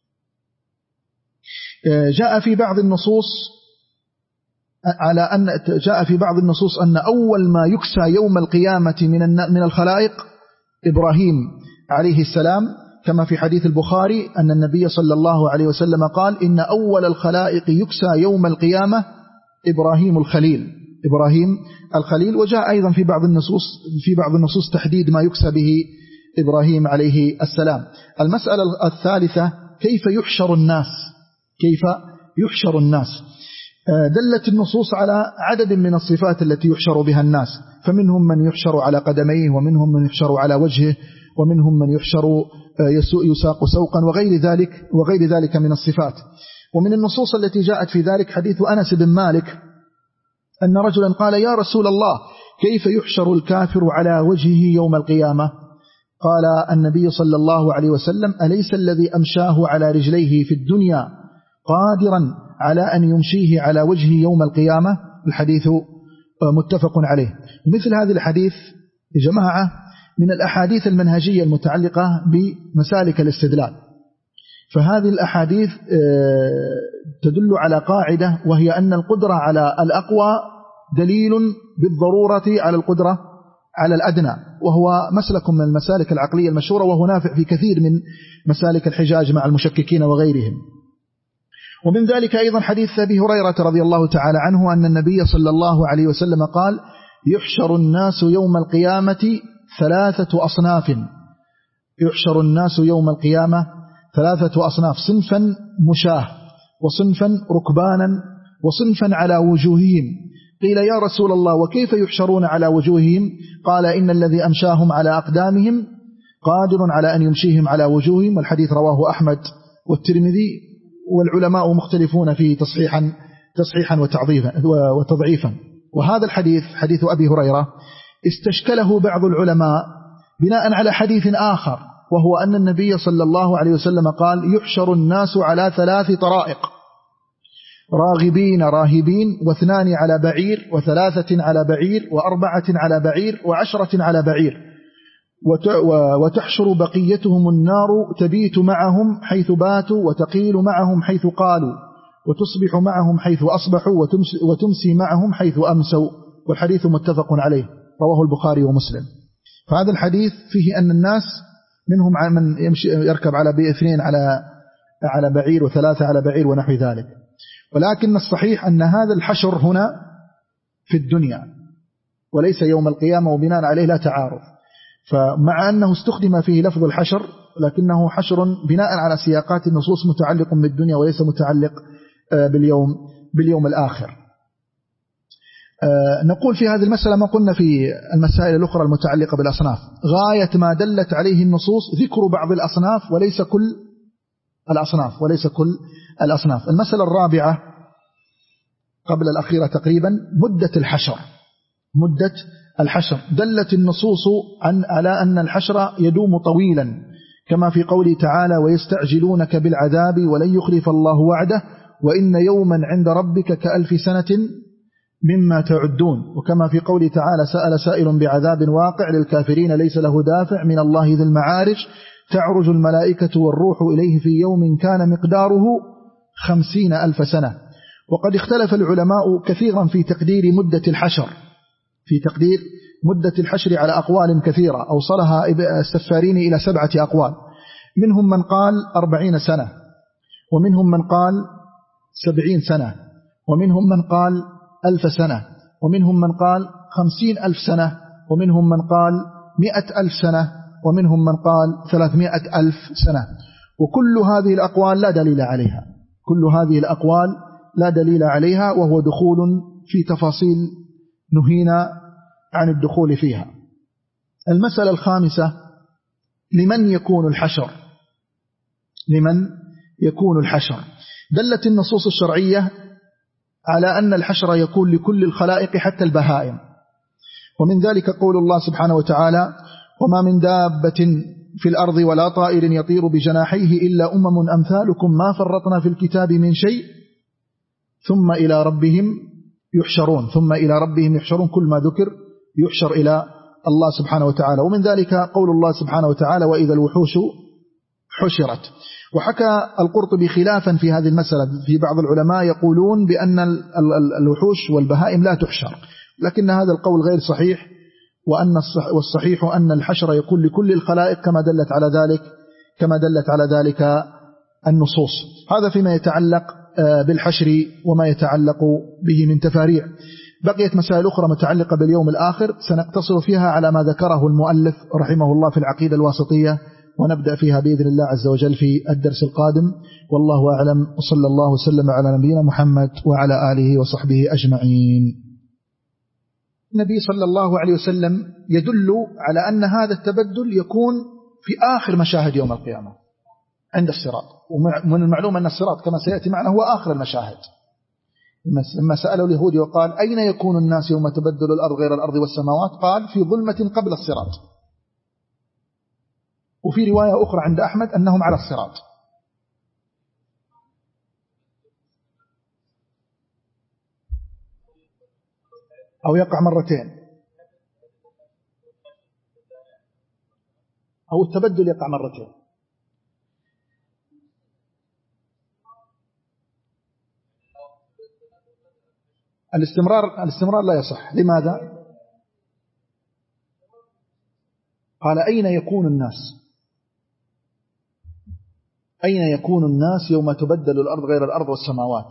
جاء في بعض النصوص على أن جاء في بعض النصوص أن أول ما يكسى يوم القيامة من من الخلائق إبراهيم عليه السلام، كما في حديث البخاري أن النبي صلى الله عليه وسلم قال: إن أول الخلائق يكسى يوم القيامة إبراهيم الخليل إبراهيم الخليل. وجاء أيضا في بعض النصوص في بعض النصوص تحديد ما يكسى به إبراهيم عليه السلام. المسألة الثالثة: كيف يحشر الناس كيف يحشر الناس دلت النصوص على عدد من الصفات التي يحشر بها الناس، فمنهم من يحشر على قدميه، ومنهم من يحشر على وجهه، ومنهم من يحشر يساق سوقا وغير ذلك وغير ذلك من الصفات. ومن النصوص التي جاءت في ذلك حديث أنس بن مالك أن رجلا قال: يا رسول الله، كيف يحشر الكافر على وجهه يوم القيامة؟ قال النبي صلى الله عليه وسلم: أليس الذي أمشاه على رجليه في الدنيا قادرا على أن يمشيه على وجهه يوم القيامة؟ الحديث متفق عليه. مثل هذه الحديث يا جماعة من الأحاديث المنهجية المتعلقة بمسالك الاستدلال، فهذه الأحاديث تدل على قاعدة، وهي أن القدرة على الأقوى دليل بالضرورة على القدرة على الأدنى، وهو مسلك من المسالك العقلية المشهورة، وهو نافع في كثير من مسالك الحجاج مع المشككين وغيرهم. ومن ذلك أيضا حديث أبي هريرة رضي الله تعالى عنه أن النبي صلى الله عليه وسلم قال: يحشر الناس يوم القيامة ثلاثة أصناف يحشر الناس يوم القيامة ثلاثة أصناف صنفا مشاه، وصنفا ركبانا، وصنفا على وجوههم. قيل: يا رسول الله، وكيف يحشرون على وجوههم؟ قال: إن الذي أمشاهم على أقدامهم قادر على أن يمشيهم على وجوههم. والحديث رواه أحمد والترمذي، والعلماء مختلفون فيه تصحيحا تصحيحا وتضعيفا. وهذا الحديث حديث أبي هريرة استشكله بعض العلماء بناء على حديث آخر، وهو أن النبي صلى الله عليه وسلم قال: يحشر الناس على ثلاث طرائق: راغبين راهبين، واثنان على بعير، وثلاثة على بعير، وأربعة على بعير، وعشرة على بعير، وتحشر بقيتهم النار تبيت معهم حيث باتوا، وتقيل معهم حيث قالوا، وتصبح معهم حيث أصبحوا، وتمسي معهم حيث أمسوا. والحديث متفق عليه، رواه البخاري ومسلم. فهذا الحديث فيه أن الناس منهم من يمشي يركب على باثنين على على بعير، وثلاثة على بعير، ونحو ذلك. ولكن الصحيح أن هذا الحشر هنا في الدنيا وليس يوم القيامة، وبناء عليه لا تعارض. فمع أنه استخدم فيه لفظ الحشر، لكنه حشر بناء على سياقات النصوص متعلق بالدنيا وليس متعلق باليوم باليوم الآخر. نقول في هذه المسألة ما قلنا في المسائل الأخرى المتعلقة بالأصناف، غاية ما دلت عليه النصوص ذكر بعض الأصناف وليس كل الأصناف وليس كل الأصناف. المسألة الرابعة قبل الأخيرة تقريبا مدة الحشر. مدة الحشر دلت النصوص عن على أن الحشر يدوم طويلا، كما في قوله تعالى: ويستعجلونك بالعذاب ولن يخلف الله وعده وإن يوما عند ربك كألف سنة مما تعدون. وكما في قوله تعالى: سأل سائل بعذاب واقع للكافرين ليس له دافع من الله ذي المعارج تعرج الملائكة والروح إليه في يوم كان مقداره خمسين ألف سنة. وقد اختلف العلماء كثيرا في تقدير مدة الحشر في تقدير مدة الحشر على أقوال كثيرة، أوصلها السفاريني إلى سبعة أقوال. منهم من قال أربعين سنة، ومنهم من قال سبعين سنة، ومنهم من قال ألف سنة، ومنهم من قال خمسين ألف سنة، ومنهم من قال مئة ألف سنة، ومنهم من قال ثلاثمائة ألف سنة. وكل هذه الأقوال لا دليل عليها كل هذه الأقوال لا دليل عليها وهو دخول في تفاصيل نهينا عن الدخول فيها. المسألة الخامسة: لمن يكون الحشر لمن يكون الحشر دلت النصوص الشرعية على أن الحشر يكون لكل الخلائق حتى البهائم. ومن ذلك قول الله سبحانه وتعالى: وما من دابة في الأرض ولا طائر يطير بجناحيه إلا أمم أمثالكم ما فرطنا في الكتاب من شيء ثم إلى ربهم يحشرون ثم إلى ربهم يحشرون كل ما ذكر يحشر إلى الله سبحانه وتعالى. ومن ذلك قول الله سبحانه وتعالى: وإذا الوحوش حشرت. وحكى القرطبي خلافا في هذه المسألة، في بعض العلماء يقولون بأن الوحوش والبهائم لا تحشر، لكن هذا القول غير صحيح، وأن والصحيح أن الحشر يكون لكل الخلائق كما دلت على ذلك كما دلت على ذلك النصوص. هذا فيما يتعلق بالحشر وما يتعلق به من تفاريع. بقيت مسائل أخرى متعلقة باليوم الآخر سنقتصر فيها على ما ذكره المؤلف رحمه الله في العقيدة الواسطية، ونبدأ فيها بإذن الله عز وجل في الدرس القادم. والله أعلم، وصلى الله وسلم على نبينا محمد وعلى آله وصحبه أجمعين. النبي صلى الله عليه وسلم يدل على أن هذا التبدل يكون في آخر مشاهد يوم القيامة عند الصراط. ومن المعلوم أن الصراط كما سيأتي معنا هو آخر المشاهد. لما سأله اليهودي وقال أين يكون الناس يوم تبدل الأرض غير الأرض والسماوات، قال في ظلمة قبل الصراط. وفي رواية أخرى عند أحمد أنهم على الصراط. أو يقع مرتين، أو التبدل يقع مرتين. الاستمرار الاستمرار لا يصح. لماذا؟ قال أين يكون الناس أين يكون الناس يوم تبدل الأرض غير الأرض والسماوات.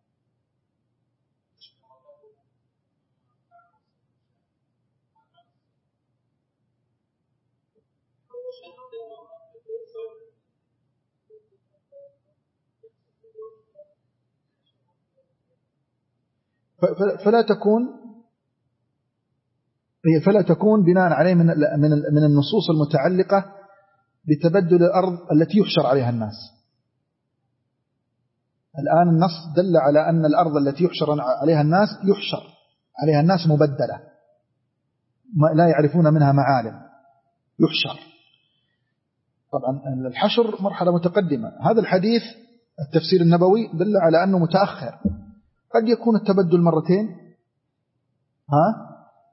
فلا تكون فلا تكون بناء عليه من من النصوص المتعلقة بتبدل الأرض التي يحشر عليها الناس. الآن النص دل على أن الأرض التي يحشر عليها الناس يحشر عليها الناس مبدلة، لا يعرفون منها معالم، يحشر. طبعا الحشر مرحلة متقدمة. هذا الحديث التفسير النبوي دل على أنه متأخر. قد يكون التبدل مرتين. ها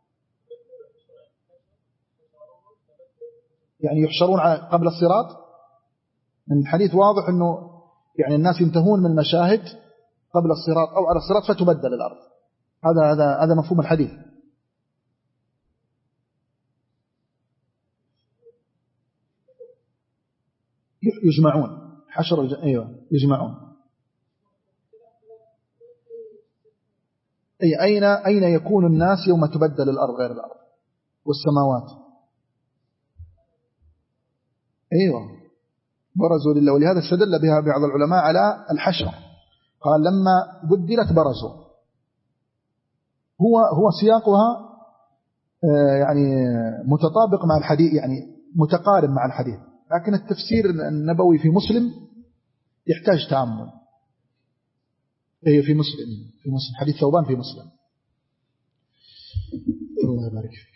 يعني يحشرون قبل الصراط. من الحديث واضح أنه يعني الناس ينتهون من المشاهد قبل الصراط أو على الصراط فتبدل الأرض. هذا هذا هذا مفهوم الحديث. يجمعون حشر الج... أيوة يجمعون. أي أين أين يكون الناس يوم تبدل الأرض غير الأرض والسماوات. أيوة برزوا لله. ولهذا استدل بها بعض العلماء على الحشر. قال لما بدلت برزوا. هو هو سياقها يعني متطابق مع الحديث، يعني متقارب مع الحديث، لكن التفسير النبوي في مسلم يحتاج تأمل. أي في مسلم في مسلم حديث ثوبان في مسلم. الله يبارك فيك.